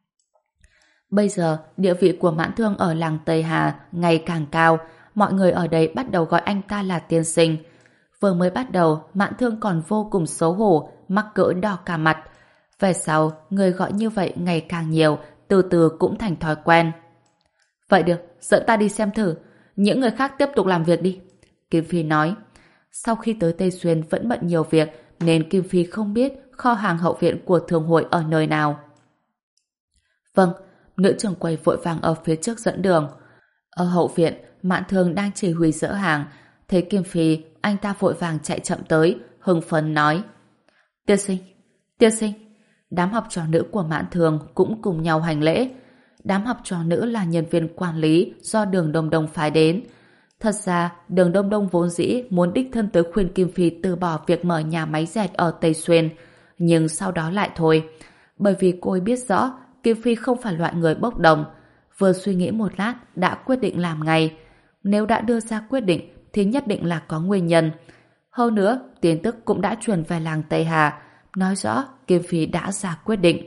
Bây giờ, địa vị của Mạn Thương ở làng Tây Hà ngày càng cao, mọi người ở đây bắt đầu gọi anh ta là tiên sinh. Vừa mới bắt đầu, Mạn Thương còn vô cùng xấu hổ, mắc cỡ đỏ cả mặt. Về sau, người gọi như vậy ngày càng nhiều, từ từ cũng thành thói quen. Vậy được, dẫn ta đi xem thử. Những người khác tiếp tục làm việc đi. Kim Phi nói. Sau khi tới Tây Xuyên vẫn bận nhiều việc, nên Kim Phi không biết kho hàng hậu viện của thương hội ở nơi nào. Vâng, nữ trưởng quầy vội vàng ở phía trước dẫn đường. Ở hậu viện, Mạn Thương đang chỉ huy dỡ hàng. Thấy Kim Phi, anh ta vội vàng chạy chậm tới, hưng phấn nói: Tiên sinh, tiên sinh. Đám học trò nữ của Mạn Thương cũng cùng nhau hành lễ. Đám học trò nữ là nhân viên quản lý do Đường Đông Đông phái đến. Thật ra, Đường Đông Đông vốn dĩ muốn đích thân tới khuyên Kim Phi từ bỏ việc mở nhà máy dệt ở Tây Xuyên, nhưng sau đó lại thôi. Bởi vì cô ấy biết rõ Kim Phi không phải loại người bốc đồng. Vừa suy nghĩ một lát đã quyết định làm ngay. Nếu đã đưa ra quyết định thì nhất định là có nguyên nhân. Hơn nữa, tin tức cũng đã truyền về làng Tây Hà, nói rõ Kim Phi đã ra quyết định.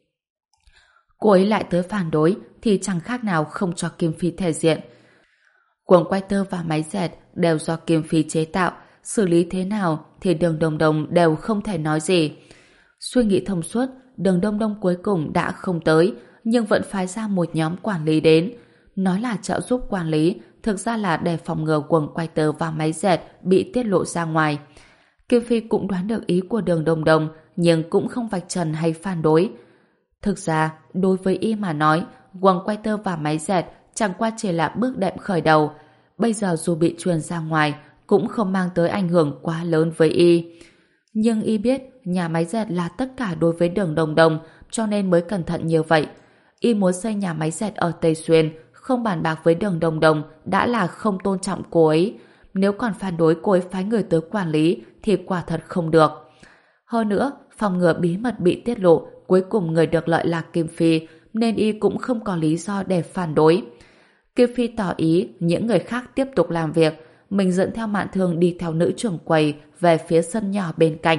Cô ấy lại tới phản đối thì chẳng khác nào không cho Kim Phi thể diện. Guồng quay tơ và máy dệt đều do Kim Phi chế tạo, xử lý thế nào thì Đường Đông Đông đều không thể nói gì. Suy nghĩ thông suốt, Đường Đông Đông cuối cùng đã không tới, nhưng vẫn phái ra một nhóm quản lý đến. Nói là trợ giúp quản lý, thực ra là để phòng ngừa guồng quay tơ và máy dệt bị tiết lộ ra ngoài. Kim Phi cũng đoán được ý của Đường Đông Đông, nhưng cũng không vạch trần hay phản đối. Thực ra, đối với y mà nói, guồng quay tơ và máy dệt chẳng qua chỉ là bước đệm khởi đầu. Bây giờ dù bị truyền ra ngoài, cũng không mang tới ảnh hưởng quá lớn với y. Nhưng y biết nhà máy dệt là tất cả đối với Đường Đông Đông, cho nên mới cẩn thận như vậy. Y muốn xây nhà máy dệt ở Tây Xuyên, không bàn bạc với Đường Đông Đông đã là không tôn trọng cô ấy. Nếu còn phản đối cô ấy phái người tới quản lý thì quả thật không được. Hơn nữa, phòng ngừa bí mật bị tiết lộ, cuối cùng người được lợi là Kim Phi, nên y cũng không có lý do để phản đối. Kim Phi tỏ ý những người khác tiếp tục làm việc, mình dẫn theo Mạn Thương đi theo nữ trưởng quầy về phía sân nhỏ bên cạnh.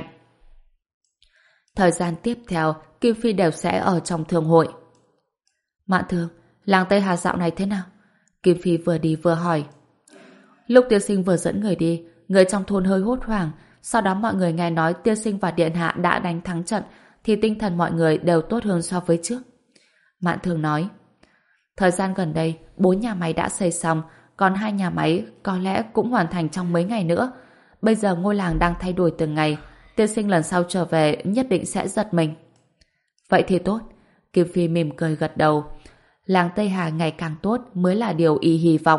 Thời gian tiếp theo, Kim Phi đều sẽ ở trong thương hội. Mạn Thương, làng Tây Hà dạo này thế nào? Kim Phi vừa đi vừa hỏi. Lúc tiên sinh vừa dẫn người đi, người trong thôn hơi hốt hoảng, sau đó mọi người nghe nói tiên sinh và điện hạ đã đánh thắng trận, thì tinh thần mọi người đều tốt hơn so với trước. Mạn Thương nói, thời gian gần đây, bốn nhà máy đã xây xong, còn hai nhà máy có lẽ cũng hoàn thành trong mấy ngày nữa. Bây giờ ngôi làng đang thay đổi từng ngày, tiên sinh lần sau trở về nhất định sẽ giật mình. Vậy thì tốt. Kim Phi mỉm cười gật đầu. Làng Tây Hà ngày càng tốt mới là điều y hy vọng.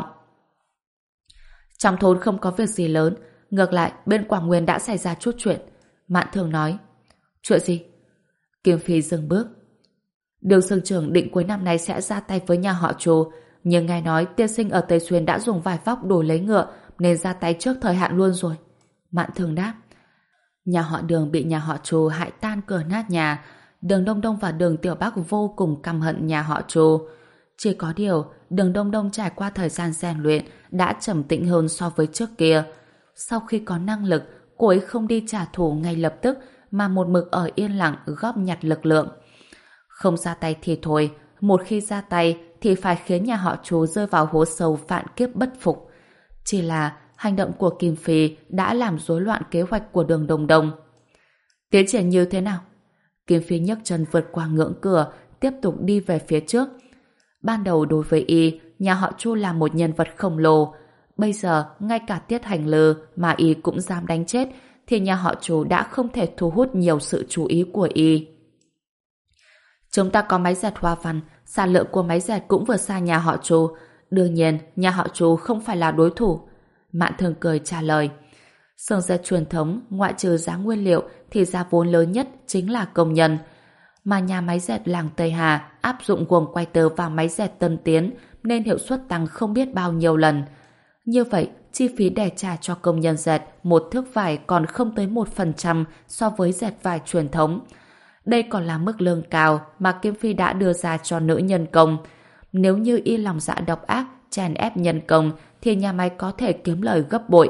Trong thôn không có việc gì lớn, ngược lại bên Quảng Nguyên đã xảy ra chút chuyện. Mạn Thương nói. Chuyện gì? Kim Phi dừng bước. Đường Sương Trưởng định cuối năm nay sẽ ra tay với nhà họ Chu, nhưng nghe nói tiên sinh ở Tây Xuyên đã dùng vải vóc đổi lấy ngựa nên ra tay trước thời hạn luôn rồi. Mạn Thương đáp. Nhà họ Đường bị nhà họ Chu hại tan cửa nát nhà. Đường Đông Đông và Đường Tiểu Bắc vô cùng căm hận nhà họ Chu. Chỉ có điều, Đường Đông Đông trải qua thời gian rèn luyện đã trầm tĩnh hơn so với trước kia. Sau khi có năng lực, cô ấy không đi trả thù ngay lập tức mà một mực ở yên lặng góp nhặt lực lượng. Không ra tay thì thôi, một khi ra tay thì phải khiến nhà họ Chu rơi vào hố sâu vạn kiếp bất phục. Chỉ là hành động của Kim Phi đã làm rối loạn kế hoạch của Đường Đông Đông. Tiến triển như thế nào? Kim Phi nhấc chân vượt qua ngưỡng cửa, tiếp tục đi về phía trước. Ban đầu đối với y, nhà họ Chu là một nhân vật khổng lồ. Bây giờ, ngay cả Tiết Hành Lư mà y cũng dám đánh chết, thì nhà họ Chu đã không thể thu hút nhiều sự chú ý của y. Chúng ta có máy dệt hoa văn, sản lượng của máy dệt cũng vượt xa nhà họ Chu. Đương nhiên, nhà họ Chu không phải là đối thủ. Mạn Thương cười trả lời. Xưởng dệt truyền thống, ngoại trừ giá nguyên liệu thì giá vốn lớn nhất chính là công nhân. Mà nhà máy dệt làng Tây Hà áp dụng guồng quay tơ vào máy dệt tân tiến nên hiệu suất tăng không biết bao nhiêu lần. Như vậy, chi phí để trả cho công nhân dệt một thước vải còn không tới một phần trăm so với dệt vải truyền thống. Đây còn là mức lương cao mà Kim Phi đã đưa ra cho nữ nhân công. Nếu như y lòng dạ độc ác, chèn ép nhân công thì nhà máy có thể kiếm lời gấp bội.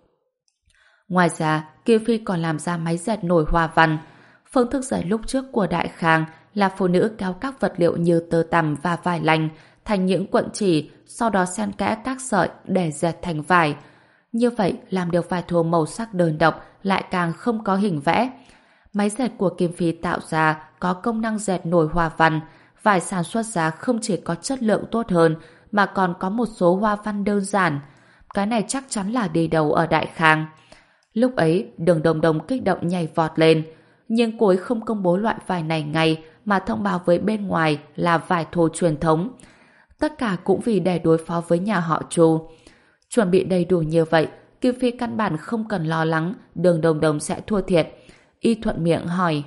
Ngoài ra, Kim Phi còn làm ra máy dệt nổi hoa văn. Phương thức dệt lúc trước của Đại Khang là phụ nữ kéo các vật liệu như tơ tằm và vải lanh thành những cuộn chỉ, sau đó xen kẽ các sợi để dệt thành vải. Như vậy, làm được vải thô màu sắc đơn độc lại càng không có hình vẽ. Máy dệt của Kim Phi tạo ra có công năng dệt nổi hoa văn, vải sản xuất ra không chỉ có chất lượng tốt hơn mà còn có một số hoa văn đơn giản. Cái này chắc chắn là đi đầu ở Đại Khang. Lúc ấy, Đường Đông Đông kích động nhảy vọt lên, nhưng cô ấy không công bố loại vải này ngay mà thông báo với bên ngoài là vải thô truyền thống. Tất cả cũng vì để đối phó với nhà họ Chu. Chuẩn bị đầy đủ như vậy, Kim Phi căn bản không cần lo lắng Đường Đông Đông sẽ thua thiệt. Y thuận miệng hỏi.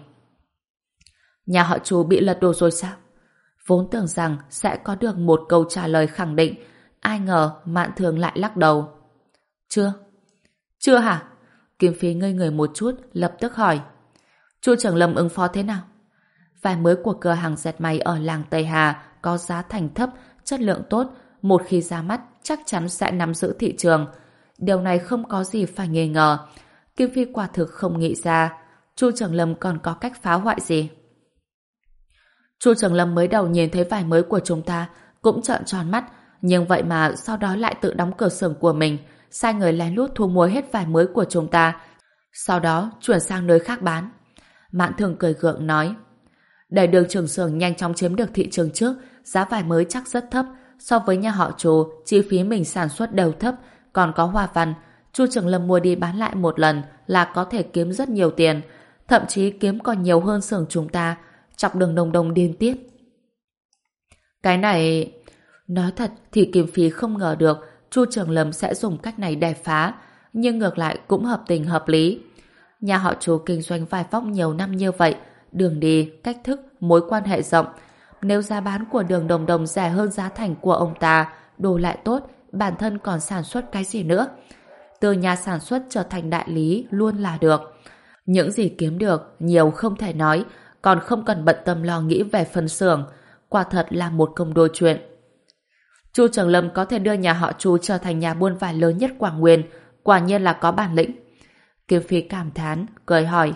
Nhà họ Chu bị lật đổ rồi sao? Vốn tưởng rằng sẽ có được một câu trả lời khẳng định, ai ngờ Mạn Thương lại lắc đầu. Chưa? Chưa hả? Kim Phi ngây người một chút, lập tức hỏi. Chu Trưởng Lâm ứng phó thế nào? Vải mới của cửa hàng dệt may ở làng Tây Hà có giá thành thấp, chất lượng tốt, một khi ra mắt chắc chắn sẽ nắm giữ thị trường. Điều này không có gì phải nghi ngờ. Kim Phi quả thực không nghĩ ra Chu Trưởng Lâm còn có cách phá hoại gì. Chu Trưởng Lâm mới đầu nhìn thấy vải mới của chúng ta cũng trợn tròn mắt, nhưng vậy mà sau đó lại tự đóng cửa xưởng của mình, sai người lén lút thu mua hết vải mới của chúng ta, sau đó chuyển sang nơi khác bán. Mạn Thương cười gượng nói, để Đường trưởng xưởng nhanh chóng chiếm được thị trường trước, giá vải mới chắc rất thấp, so với nhà họ Chu, chi phí mình sản xuất đều thấp, còn có hoa văn, Chu Trưởng Lâm mua đi bán lại một lần là có thể kiếm rất nhiều tiền, thậm chí kiếm còn nhiều hơn xưởng chúng ta, chọc Đường Đông Đông điên tiết. Cái này... Nói thật thì Kim Phi không ngờ được Chu Trưởng Lâm sẽ dùng cách này để phá, nhưng ngược lại cũng hợp tình hợp lý. Nhà họ Chu kinh doanh vải vóc nhiều năm như vậy, đường đi, cách thức, mối quan hệ rộng. Nếu giá bán của Đường Đông Đông rẻ hơn giá thành của ông ta, đồ lại tốt, bản thân còn sản xuất cái gì nữa. Từ nhà sản xuất trở thành đại lý luôn là được. Những gì kiếm được, nhiều không thể nói, còn không cần bận tâm lo nghĩ về phân xưởng. Quả thật là một công đôi chuyện. Chu Trường Lâm có thể đưa nhà họ Chu trở thành nhà buôn vải lớn nhất Quảng Nguyên, quả nhiên là có bản lĩnh. Kim Phi cảm thán, cười hỏi.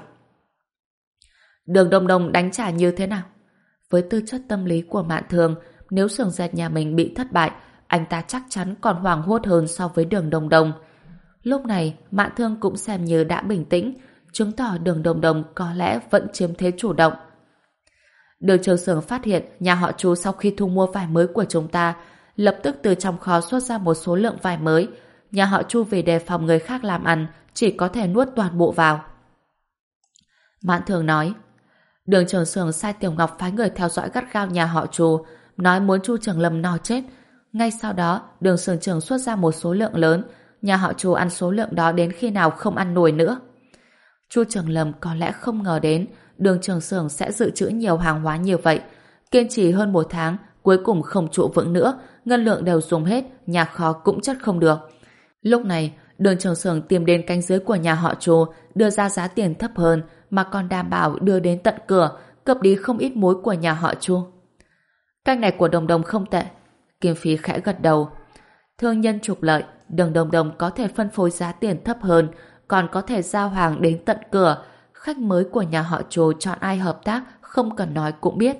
Đường Đông Đông đánh trả như thế nào? Với tư chất tâm lý của Mạn Thường, nếu xưởng dệt nhà mình bị thất bại, anh ta chắc chắn còn hoảng hốt hơn so với Đường Đông Đông. Lúc này, Mạn Thương cũng xem như đã bình tĩnh, chứng tỏ Đường Đông Đông có lẽ vẫn chiếm thế chủ động. Đường Trường Xưởng phát hiện nhà họ Chu sau khi thu mua vải mới của chúng ta, lập tức từ trong kho xuất ra một số lượng vải mới. Nhà họ Chu vì đề phòng người khác làm ăn, chỉ có thể nuốt toàn bộ vào. Mạn Thường nói. Đường Trường Xưởng sai Tiểu Ngọc phái người theo dõi gắt gao nhà họ Chu, nói muốn Chu Trường Lâm no chết. Ngay sau đó, Đường Xưởng Trường xuất ra một số lượng lớn, nhà họ Chu ăn số lượng đó đến khi nào không ăn nổi nữa. Chu Trường Lâm có lẽ không ngờ đến Đường Trường Xưởng sẽ dự trữ nhiều hàng hóa như vậy. Kiên trì hơn một tháng, cuối cùng không trụ vững nữa, ngân lượng đều dùng hết, nhà kho cũng chất không được. Lúc này, Đường Trường Xưởng tìm đến cánh dưới của nhà họ Chu, đưa ra giá tiền thấp hơn, mà còn đảm bảo đưa đến tận cửa, cướp đi không ít muối của nhà họ Chu. Cách này của Đồng Đồng không tệ. Kim Phi khẽ gật đầu. Thương nhân trục lợi, Đường Đồng Đồng có thể phân phối giá tiền thấp hơn, còn có thể giao hàng đến tận cửa. Khách mới của nhà họ Chu chọn ai hợp tác, không cần nói cũng biết.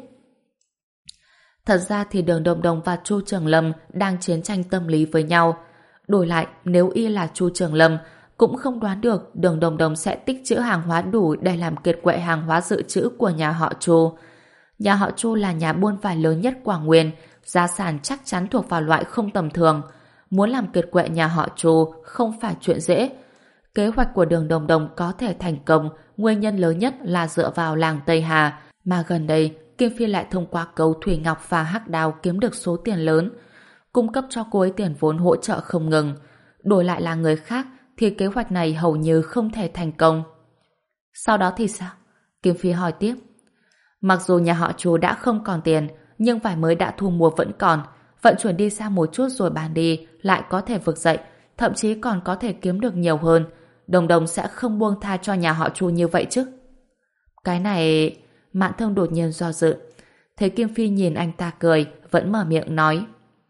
Thật ra thì Đường Đồng Đồng và Chu Trường Lâm đang chiến tranh tâm lý với nhau. Đổi lại, nếu y là Chu Trường Lâm, cũng không đoán được Đường Đồng Đồng sẽ tích trữ hàng hóa đủ để làm kiệt quệ hàng hóa dự trữ của nhà họ Chu. Nhà họ Chu là nhà buôn vải lớn nhất Quảng Nguyên, gia sản chắc chắn thuộc vào loại không tầm thường. Muốn làm kiệt quệ nhà họ Chu không phải chuyện dễ. Kế hoạch của Đường Đồng Đồng có thể thành công, nguyên nhân lớn nhất là dựa vào làng Tây Hà, mà gần đây Kim Phi lại thông qua cầu Thủy Ngọc và Hắc Đào kiếm được số tiền lớn, cung cấp cho cô ấy tiền vốn hỗ trợ không ngừng. Đổi lại là người khác thì kế hoạch này hầu như không thể thành công. Sau đó thì sao? Kim Phi hỏi tiếp. Mặc dù nhà họ Chu đã không còn tiền, nhưng vải mới đã thu mua vẫn còn, vận chuyển đi xa một chút rồi bán đi, lại có thể vực dậy, thậm chí còn có thể kiếm được nhiều hơn. Đồng Đồng sẽ không buông tha cho nhà họ Chu như vậy chứ? Cái này... Mạn Thương đột nhiên do dự. Thấy Kim Phi nhìn anh ta cười, vẫn mở miệng nói.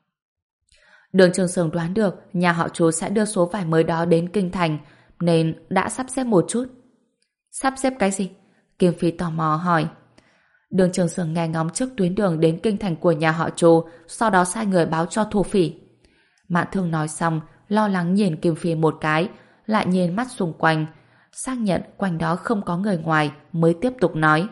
Đường Trường Xưởng đoán được nhà họ Chu sẽ đưa số vải mới đó đến Kinh Thành, nên đã sắp xếp một chút. Sắp xếp cái gì? Kim Phi tò mò hỏi. Đường Trường Xưởng nghe ngóng trước tuyến đường đến Kinh Thành của nhà họ Chu, sau đó sai người báo cho thổ phỉ. Mạn Thương nói xong, lo lắng nhìn Kim Phi một cái, lại nhìn mắt xung quanh, xác nhận quanh đó không có người ngoài, mới tiếp tục nói.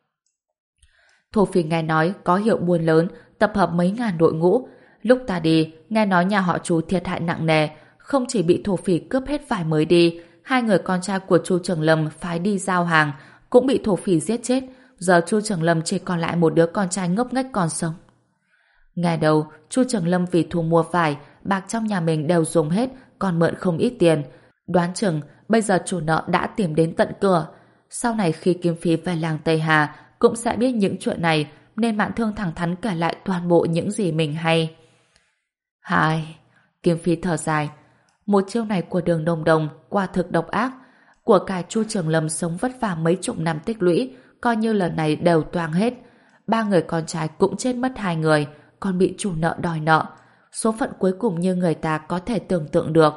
Thổ phỉ nghe nói có hiệu buôn lớn, tập hợp mấy ngàn đội ngũ. Lúc ta đi, nghe nói nhà họ Chu thiệt hại nặng nề, không chỉ bị thổ phỉ cướp hết vải mới đi, hai người con trai của Chu Trường Lâm phái đi giao hàng, cũng bị thổ phỉ giết chết. Giờ Chu Trường Lâm chỉ còn lại một đứa con trai ngốc nghếch còn sống. Ngày đầu, Chu Trường Lâm vì thu mua vải, bạc trong nhà mình đều dùng hết, còn mượn không ít tiền. Đoán chừng, bây giờ chủ nợ đã tìm đến tận cửa. Sau này khi Kim Phi về làng Tây Hà, cũng sẽ biết những chuyện này, nên Mạn Thương thẳng thắn kể lại toàn bộ những gì mình hay. Hai, Kim Phi thở dài. Một chiêu này của Đường Đồng Đồng quả thực độc ác. Của cải Chu Trường Lâm sống vất vả mấy chục năm tích lũy, coi như lần này đều toang hết. Ba người con trai cũng chết mất hai người, còn bị chủ nợ đòi nợ. Số phận cuối cùng như người ta có thể tưởng tượng được.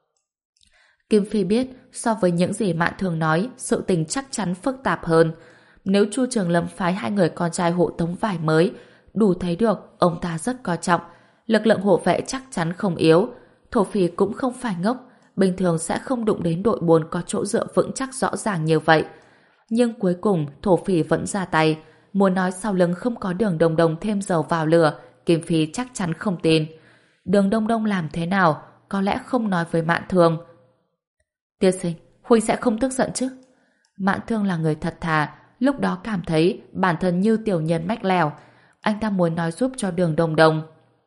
Kim Phi biết, so với những gì Mạn Thương nói, sự tình chắc chắn phức tạp hơn. Nếu Chu Trường Lâm phái hai người con trai hộ tống vải mới, đủ thấy được ông ta rất coi trọng. Lực lượng hộ vệ chắc chắn không yếu. Thổ phỉ cũng không phải ngốc, bình thường sẽ không đụng đến đội buôn có chỗ dựa vững chắc rõ ràng như vậy. Nhưng cuối cùng thổ phỉ vẫn ra tay. Muốn nói sau lưng không có Đường Đông Đông thêm dầu vào lửa, Kim Phi chắc chắn không tin. Đường Đông Đông làm thế nào, có lẽ không nói với Mạn Thương. Tiên sinh, huynh sẽ không tức giận chứ? Mạn Thương là người thật thà, lúc đó cảm thấy bản thân như tiểu nhân mách lèo. Anh ta muốn nói giúp cho Đường Đông Đông.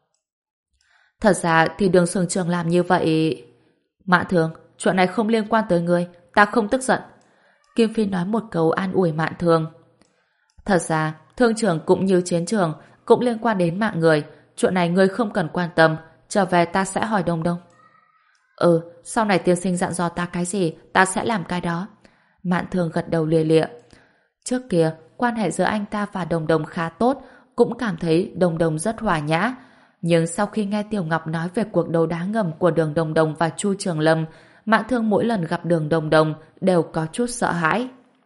Thật ra thì Đường Sường Trường làm như vậy... Mạn Thương, chuyện này không liên quan tới ngươi, ta không tức giận. Kim Phi nói một câu an ủi Mạn Thương. Thật ra, thương trường cũng như chiến trường, cũng liên quan đến mạng người. Chuyện này ngươi không cần quan tâm, trở về ta sẽ hỏi Đông Đông. Ừ, sau này tiên sinh dặn dò ta cái gì, ta sẽ làm cái đó. Mạn Thương gật đầu lìa lịa. Trước kia, quan hệ giữa anh ta và Đồng Đồng khá tốt, cũng cảm thấy Đồng Đồng rất hòa nhã. Nhưng sau khi nghe Tiểu Ngọc nói về cuộc đấu đá ngầm của Đường Đồng Đồng và Chu Trường Lâm, Mạn Thương mỗi lần gặp Đường Đồng Đồng đều có chút sợ hãi.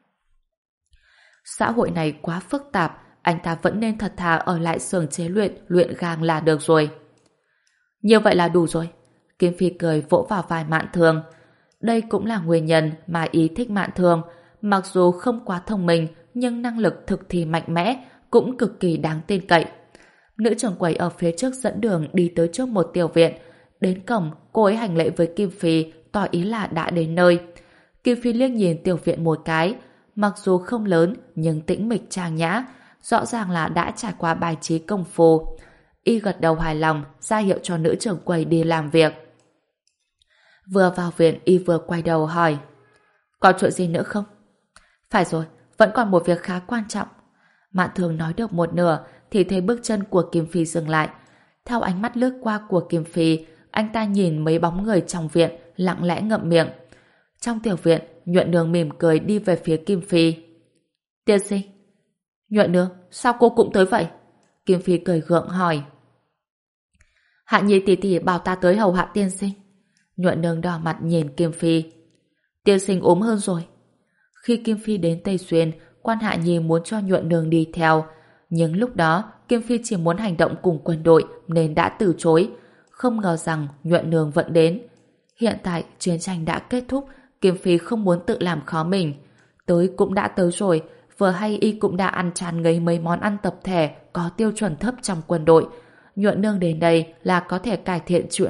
Xã hội này quá phức tạp, anh ta vẫn nên thật thà ở lại xưởng chế luyện, luyện gang là được rồi. Như vậy là đủ rồi. Kim Phi cười vỗ vào vai Mạn Thương. Đây cũng là nguyên nhân mà ý thích Mạn Thương. Mặc dù không quá thông minh, nhưng năng lực thực thi mạnh mẽ, cũng cực kỳ đáng tin cậy. Nữ trưởng quầy ở phía trước dẫn đường đi tới trước một tiểu viện. Đến cổng, cô ấy hành lễ với Kim Phi, tỏ ý là đã đến nơi. Kim Phi liếc nhìn tiểu viện một cái. Mặc dù không lớn, nhưng tĩnh mịch trang nhã, rõ ràng là đã trải qua bài trí công phu. Y gật đầu hài lòng, ra hiệu cho nữ trưởng quầy đi làm việc. Vừa vào viện, Y vừa quay đầu hỏi: có chuyện gì nữa không? Phải rồi, vẫn còn một việc khá quan trọng. Mạn Thương nói được một nửa thì thấy bước chân của Kim Phi dừng lại. Theo ánh mắt lướt qua của Kim Phi, anh ta nhìn mấy bóng người trong viện, lặng lẽ ngậm miệng. Trong tiểu viện, Nhuận Nương mỉm cười đi về phía Kim Phi. Tiên sinh. Nhuận Nương, sao cô cũng tới vậy? Kim Phi cười gượng hỏi. Hạ Nhi tỷ tỷ bảo ta tới hầu hạ tiên sinh. Nhuận Nương đỏ mặt nhìn Kim Phi. Tiên sinh ốm hơn rồi. Khi Kim Phi đến Tây Xuyên, quan Hạ Nhi muốn cho Nhuận Nương đi theo. Nhưng lúc đó, Kim Phi chỉ muốn hành động cùng quân đội nên đã từ chối. Không ngờ rằng Nhuận Nương vẫn đến. Hiện tại, chiến tranh đã kết thúc, Kim Phi không muốn tự làm khó mình. Tới cũng đã tới rồi, vừa hay Y cũng đã ăn tràn ngấy mấy món ăn tập thể có tiêu chuẩn thấp trong quân đội. Nhuận Nương đến đây là có thể cải thiện chuyện.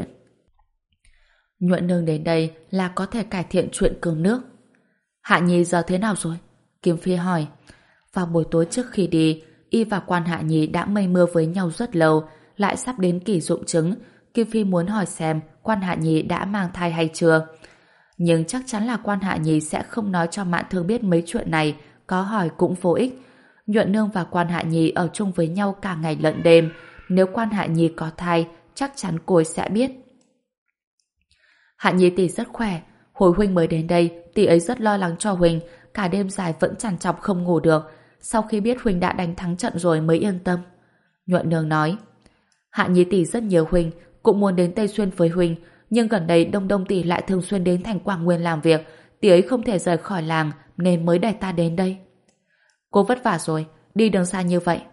Nhuận Nương đến đây là có thể cải thiện chuyện cơm nước. Hạ Nhi giờ thế nào rồi? Kim Phi hỏi. Vào buổi tối trước khi đi, Y và quan Hạ Nhi đã mây mưa với nhau rất lâu, lại sắp đến kỳ dụng trứng. Kim Phi muốn hỏi xem quan Hạ Nhi đã mang thai hay chưa. Nhưng chắc chắn là quan Hạ Nhi sẽ không nói cho Mạn Thương biết mấy chuyện này, có hỏi cũng vô ích. Nhuận Nương và quan Hạ Nhi ở chung với nhau cả ngày lẫn đêm. Nếu quan Hạ Nhi có thai, chắc chắn cô ấy sẽ biết. Hạ Nhi tỷ rất khỏe. Hồi huynh mới đến đây, tỷ ấy rất lo lắng cho huynh, cả đêm dài vẫn trằn trọc không ngủ được. Sau khi biết huynh đã đánh thắng trận rồi mới yên tâm. Nhuận Nương nói. Hạ Nhi tỷ rất nhớ huynh, cũng muốn đến Tây Xuyên với huynh, nhưng gần đây Đông Đông tỷ lại thường xuyên đến thành Quảng Nguyên làm việc, tỷ ấy không thể rời khỏi làng nên mới đẩy ta đến đây. Cô vất vả rồi, đi đường xa như vậy.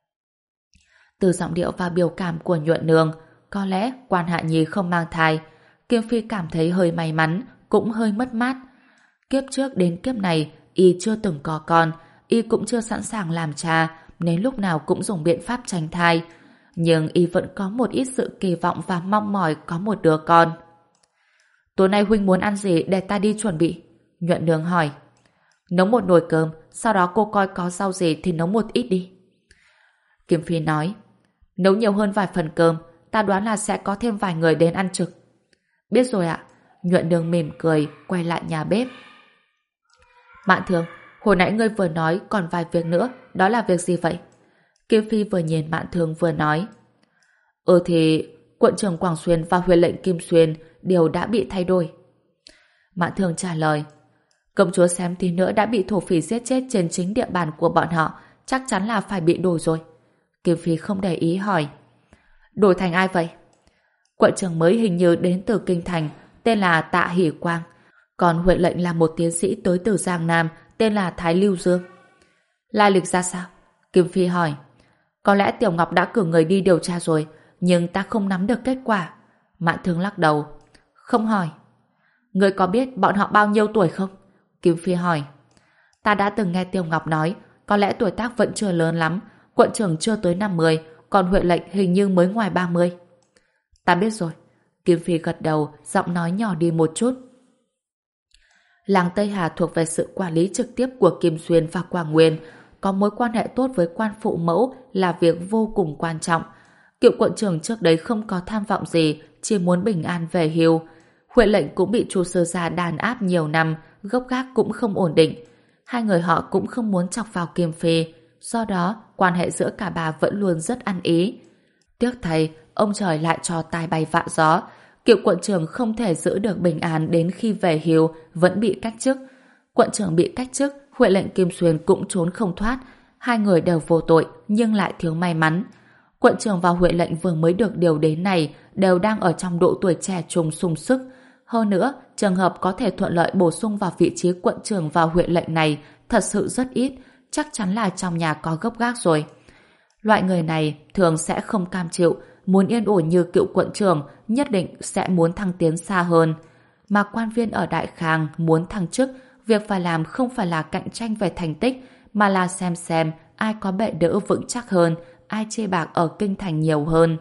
Từ giọng điệu và biểu cảm của Nhuận Nương, có lẽ quan Hạ Nhi không mang thai. Kim Phi cảm thấy hơi may mắn, cũng hơi mất mát. Kiếp trước đến kiếp này, Y chưa từng có con, Y cũng chưa sẵn sàng làm cha, nên lúc nào cũng dùng biện pháp tránh thai. Nhưng Y vẫn có một ít sự kỳ vọng và mong mỏi có một đứa con. Tối nay huynh muốn ăn gì để ta đi chuẩn bị? Nhuận Nương hỏi. Nấu một nồi cơm, sau đó cô coi có rau gì thì nấu một ít đi. Kim Phi nói. Nấu nhiều hơn vài phần cơm, ta đoán là sẽ có thêm vài người đến ăn trực. Biết rồi ạ. Nhuận Nương mỉm cười, quay lại nhà bếp. Mạn Thương, hồi nãy ngươi vừa nói còn vài việc nữa, đó là việc gì vậy? Kim Phi vừa nhìn Mạn Thương vừa nói. Ừ thì quận trưởng Quảng Xuyên và huyện lệnh Kim Xuyên đều đã bị thay đổi. Mạn Thương trả lời. Công chúa Xém tí nữa đã bị thổ phỉ giết chết trên chính địa bàn của bọn họ, chắc chắn là phải bị đổi rồi. Kim Phi không để ý hỏi. Đổi thành ai vậy? Quận trưởng mới hình như đến từ Kinh Thành, tên là Tạ Hỷ Quang. Còn huyện lệnh là một tiến sĩ tới từ Giang Nam, tên là Thái Lưu Dương. Lai lịch ra sao? Kim Phi hỏi. Có lẽ Tiểu Ngọc đã cử người đi điều tra rồi, nhưng ta không nắm được kết quả. Mạn Thương lắc đầu. Không hỏi. Ngươi có biết bọn họ bao nhiêu tuổi không? Kim Phi hỏi. Ta đã từng nghe Tiểu Ngọc nói, có lẽ tuổi tác vẫn chưa lớn lắm, quận trưởng chưa tới năm mươi, còn huyện lệnh hình như mới ngoài ba mươi. Ta biết rồi. Kim Phi gật đầu, giọng nói nhỏ đi một chút. Làng Tây Hà thuộc về sự quản lý trực tiếp của Kim Xuyên và Quảng Nguyên, có mối quan hệ tốt với quan phụ mẫu là việc vô cùng quan trọng. Cựu quận trưởng trước đấy không có tham vọng gì, chỉ muốn bình an về hưu. Huyện lệnh cũng bị Chu sư gia đàn áp nhiều năm, gốc gác cũng không ổn định. Hai người họ cũng không muốn chọc vào Kim Phi, do đó quan hệ giữa cả ba vẫn luôn rất ăn ý. Tiếc thay, ông trời lại cho tai bay vạ gió. Cựu quận trưởng không thể giữ được bình an đến khi về hưu, vẫn bị cách chức. Quận trưởng bị cách chức, huyện lệnh Kim Xuyên cũng trốn không thoát. Hai người đều vô tội nhưng lại thiếu may mắn. Quận trưởng và huyện lệnh vừa mới được điều đến này đều đang ở trong độ tuổi trẻ trung sung sức. Hơn nữa, trường hợp có thể thuận lợi bổ sung vào vị trí quận trưởng và huyện lệnh này thật sự rất ít, chắc chắn là trong nhà có gấp gác rồi. Loại người này thường sẽ không cam chịu, muốn yên ổn như cựu quận trưởng, nhất định sẽ muốn thăng tiến xa hơn. Mà quan viên ở Đại Khang muốn thăng chức, việc phải làm không phải là cạnh tranh về thành tích, mà là xem xem ai có bệ đỡ vững chắc hơn, ai chê bạc ở kinh thành nhiều hơn.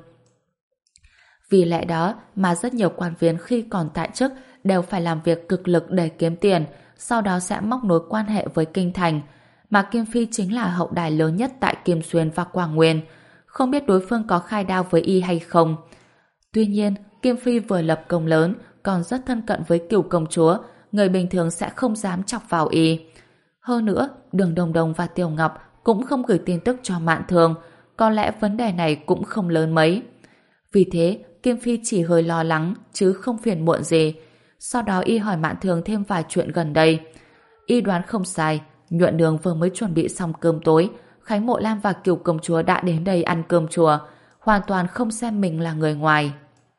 Vì lẽ đó mà rất nhiều quan viên khi còn tại chức đều phải làm việc cực lực để kiếm tiền, sau đó sẽ móc nối quan hệ với kinh thành. Mà Kim Phi chính là hậu đài lớn nhất tại Kim Xuyên và Quảng Nguyên. Không biết đối phương có khai đao với y hay không. Tuy nhiên, Kim Phi vừa lập công lớn, còn rất thân cận với cửu công chúa, người bình thường sẽ không dám chọc vào y. Hơn nữa, Đường Đồng Đồng và Tiểu Ngọc cũng không gửi tin tức cho Mạn Thường, có lẽ vấn đề này cũng không lớn mấy. Vì thế, Kim Phi chỉ hơi lo lắng, chứ không phiền muộn gì. Sau đó y hỏi Mạn Thường thêm vài chuyện gần đây. Y đoán không sai, Nhuận Nương vừa mới chuẩn bị xong cơm tối, Khánh Mộ Lam và Kiều công chúa đã đến đây ăn cơm chùa, hoàn toàn không xem mình là người ngoài.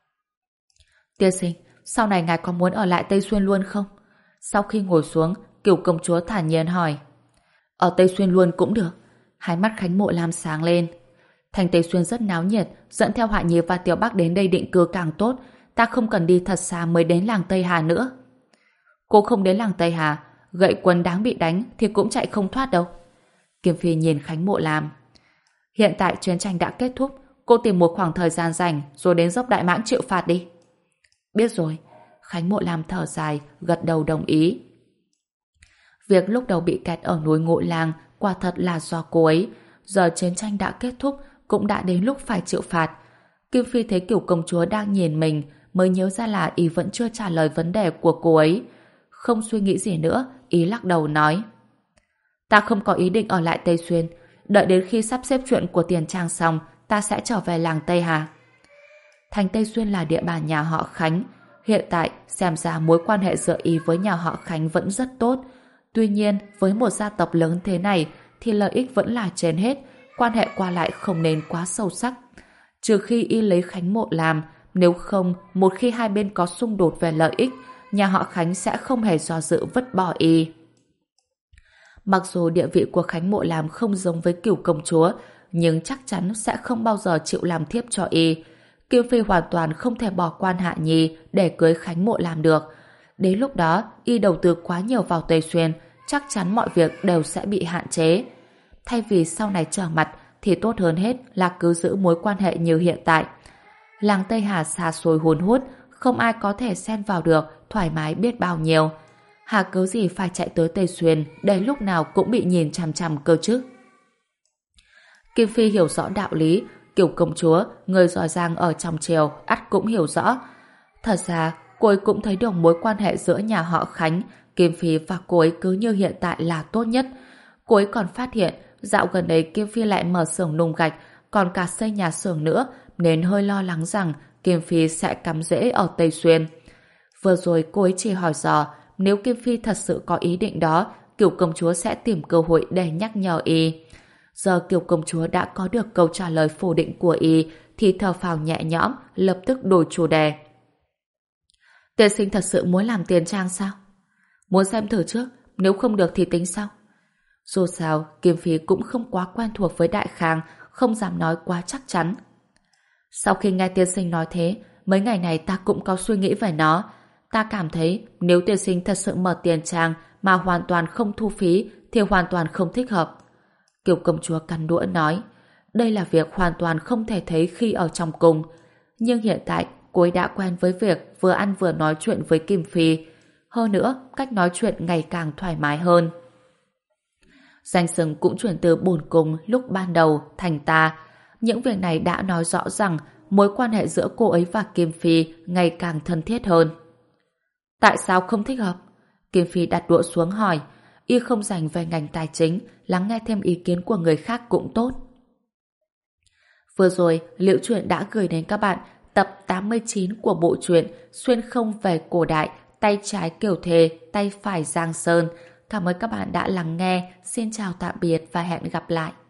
Tiên sinh, sau này ngài có muốn ở lại Tây Xuyên luôn không? Sau khi ngồi xuống, Kiều công chúa thản nhiên hỏi. Ở Tây Xuyên luôn cũng được. Hai mắt Khánh Mộ Lam sáng lên. Thành Tây Xuyên rất náo nhiệt, dẫn theo Hạ Nhi và Tiểu Bắc đến đây định cư càng tốt, ta không cần đi thật xa mới đến làng Tây Hà nữa. Cô không đến làng Tây Hà, gậy quân đáng bị đánh thì cũng chạy không thoát đâu. Kim Phi nhìn Khánh Mộ Lam. Hiện tại chiến tranh đã kết thúc, cô tìm một khoảng thời gian rảnh rồi đến dốc Đại Mãng chịu phạt đi. Biết rồi. Khánh Mộ Lam thở dài, gật đầu đồng ý. Việc lúc đầu bị kẹt ở núi Ngộ Lang quả thật là do cô ấy. Giờ chiến tranh đã kết thúc, cũng đã đến lúc phải chịu phạt. Kim Phi thấy Kiều công chúa đang nhìn mình, mới nhớ ra là ý vẫn chưa trả lời vấn đề của cô ấy. Không suy nghĩ gì nữa, ý lắc đầu nói. Ta không có ý định ở lại Tây Xuyên, đợi đến khi sắp xếp chuyện của Tiền Trang xong, ta sẽ trở về làng Tây Hà. Thành Tây Xuyên là địa bàn nhà họ Khánh. Hiện tại, xem ra mối quan hệ giữa y với nhà họ Khánh vẫn rất tốt. Tuy nhiên, với một gia tộc lớn thế này, thì lợi ích vẫn là trên hết, quan hệ qua lại không nên quá sâu sắc. Trừ khi y lấy Khánh Mộ làm, nếu không, một khi hai bên có xung đột về lợi ích, nhà họ Khánh sẽ không hề do dự vứt bỏ y. Mặc dù địa vị của Khánh Mộ làm không giống với Cửu công chúa, nhưng chắc chắn sẽ không bao giờ chịu làm thiếp cho y. Kiều Phi hoàn toàn không thể bỏ quan Hạ Nhi để cưới Khánh Mộ làm được. Đến lúc đó, y đầu tư quá nhiều vào Tây Xuyên, chắc chắn mọi việc đều sẽ bị hạn chế. Thay vì sau này trở mặt, thì tốt hơn hết là cứ giữ mối quan hệ như hiện tại. Làng Tây Hà xa xôi hùn hút, không ai có thể xen vào được, thoải mái biết bao nhiêu. Hà cớ gì phải chạy tới Tây Xuyên để lúc nào cũng bị nhìn chằm chằm cơ chứ? Kim Phi hiểu rõ đạo lý, Kiều công chúa, người giỏi giang ở trong triều, ắt cũng hiểu rõ. Thật ra, cô ấy cũng thấy được mối quan hệ giữa nhà họ Khánh, Kim Phi và cô ấy cứ như hiện tại là tốt nhất. Cô ấy còn phát hiện, dạo gần đây Kim Phi lại mở xưởng nung gạch, còn cả xây nhà xưởng nữa, nên hơi lo lắng rằng Kim Phi sẽ cắm rễ ở Tây Xuyên. Vừa rồi cô ấy chỉ hỏi dò, nếu Kim Phi thật sự có ý định đó, Kiều công chúa sẽ tìm cơ hội để nhắc nhở y. Giờ Kiều công chúa đã có được câu trả lời phủ định của y, thì thở phào nhẹ nhõm, lập tức đổi chủ đề. Tiên sinh thật sự muốn làm Tiền Trang sao? Muốn xem thử trước, nếu không được thì tính sau. Dù sao, Kim Phi cũng không quá quen thuộc với Đại Khang, không dám nói quá chắc chắn. Sau khi nghe tiên sinh nói thế, mấy ngày này ta cũng có suy nghĩ về nó. Ta cảm thấy nếu tiên sinh thật sự mở Tiền Trang mà hoàn toàn không thu phí thì hoàn toàn không thích hợp. Kiều công chúa cắn đũa nói, đây là việc hoàn toàn không thể thấy khi ở trong cung. Nhưng hiện tại, cô ấy đã quen với việc vừa ăn vừa nói chuyện với Kim Phi. Hơn nữa, cách nói chuyện ngày càng thoải mái hơn. Danh xưng cũng chuyển từ bổn cung lúc ban đầu thành ta. Những việc này đã nói rõ rằng mối quan hệ giữa cô ấy và Kim Phi ngày càng thân thiết hơn. Tại sao không thích hợp? Kim Phi đặt đũa xuống hỏi. Y không dành về ngành tài chính, lắng nghe thêm ý kiến của người khác cũng tốt. Vừa rồi, Liễu Chuyện đã gửi đến các bạn tập tám mươi chín của bộ truyện Xuyên không về cổ đại, tay trái Kiều Thề, tay phải Giang Sơn. Cảm ơn các bạn đã lắng nghe. Xin chào tạm biệt và hẹn gặp lại.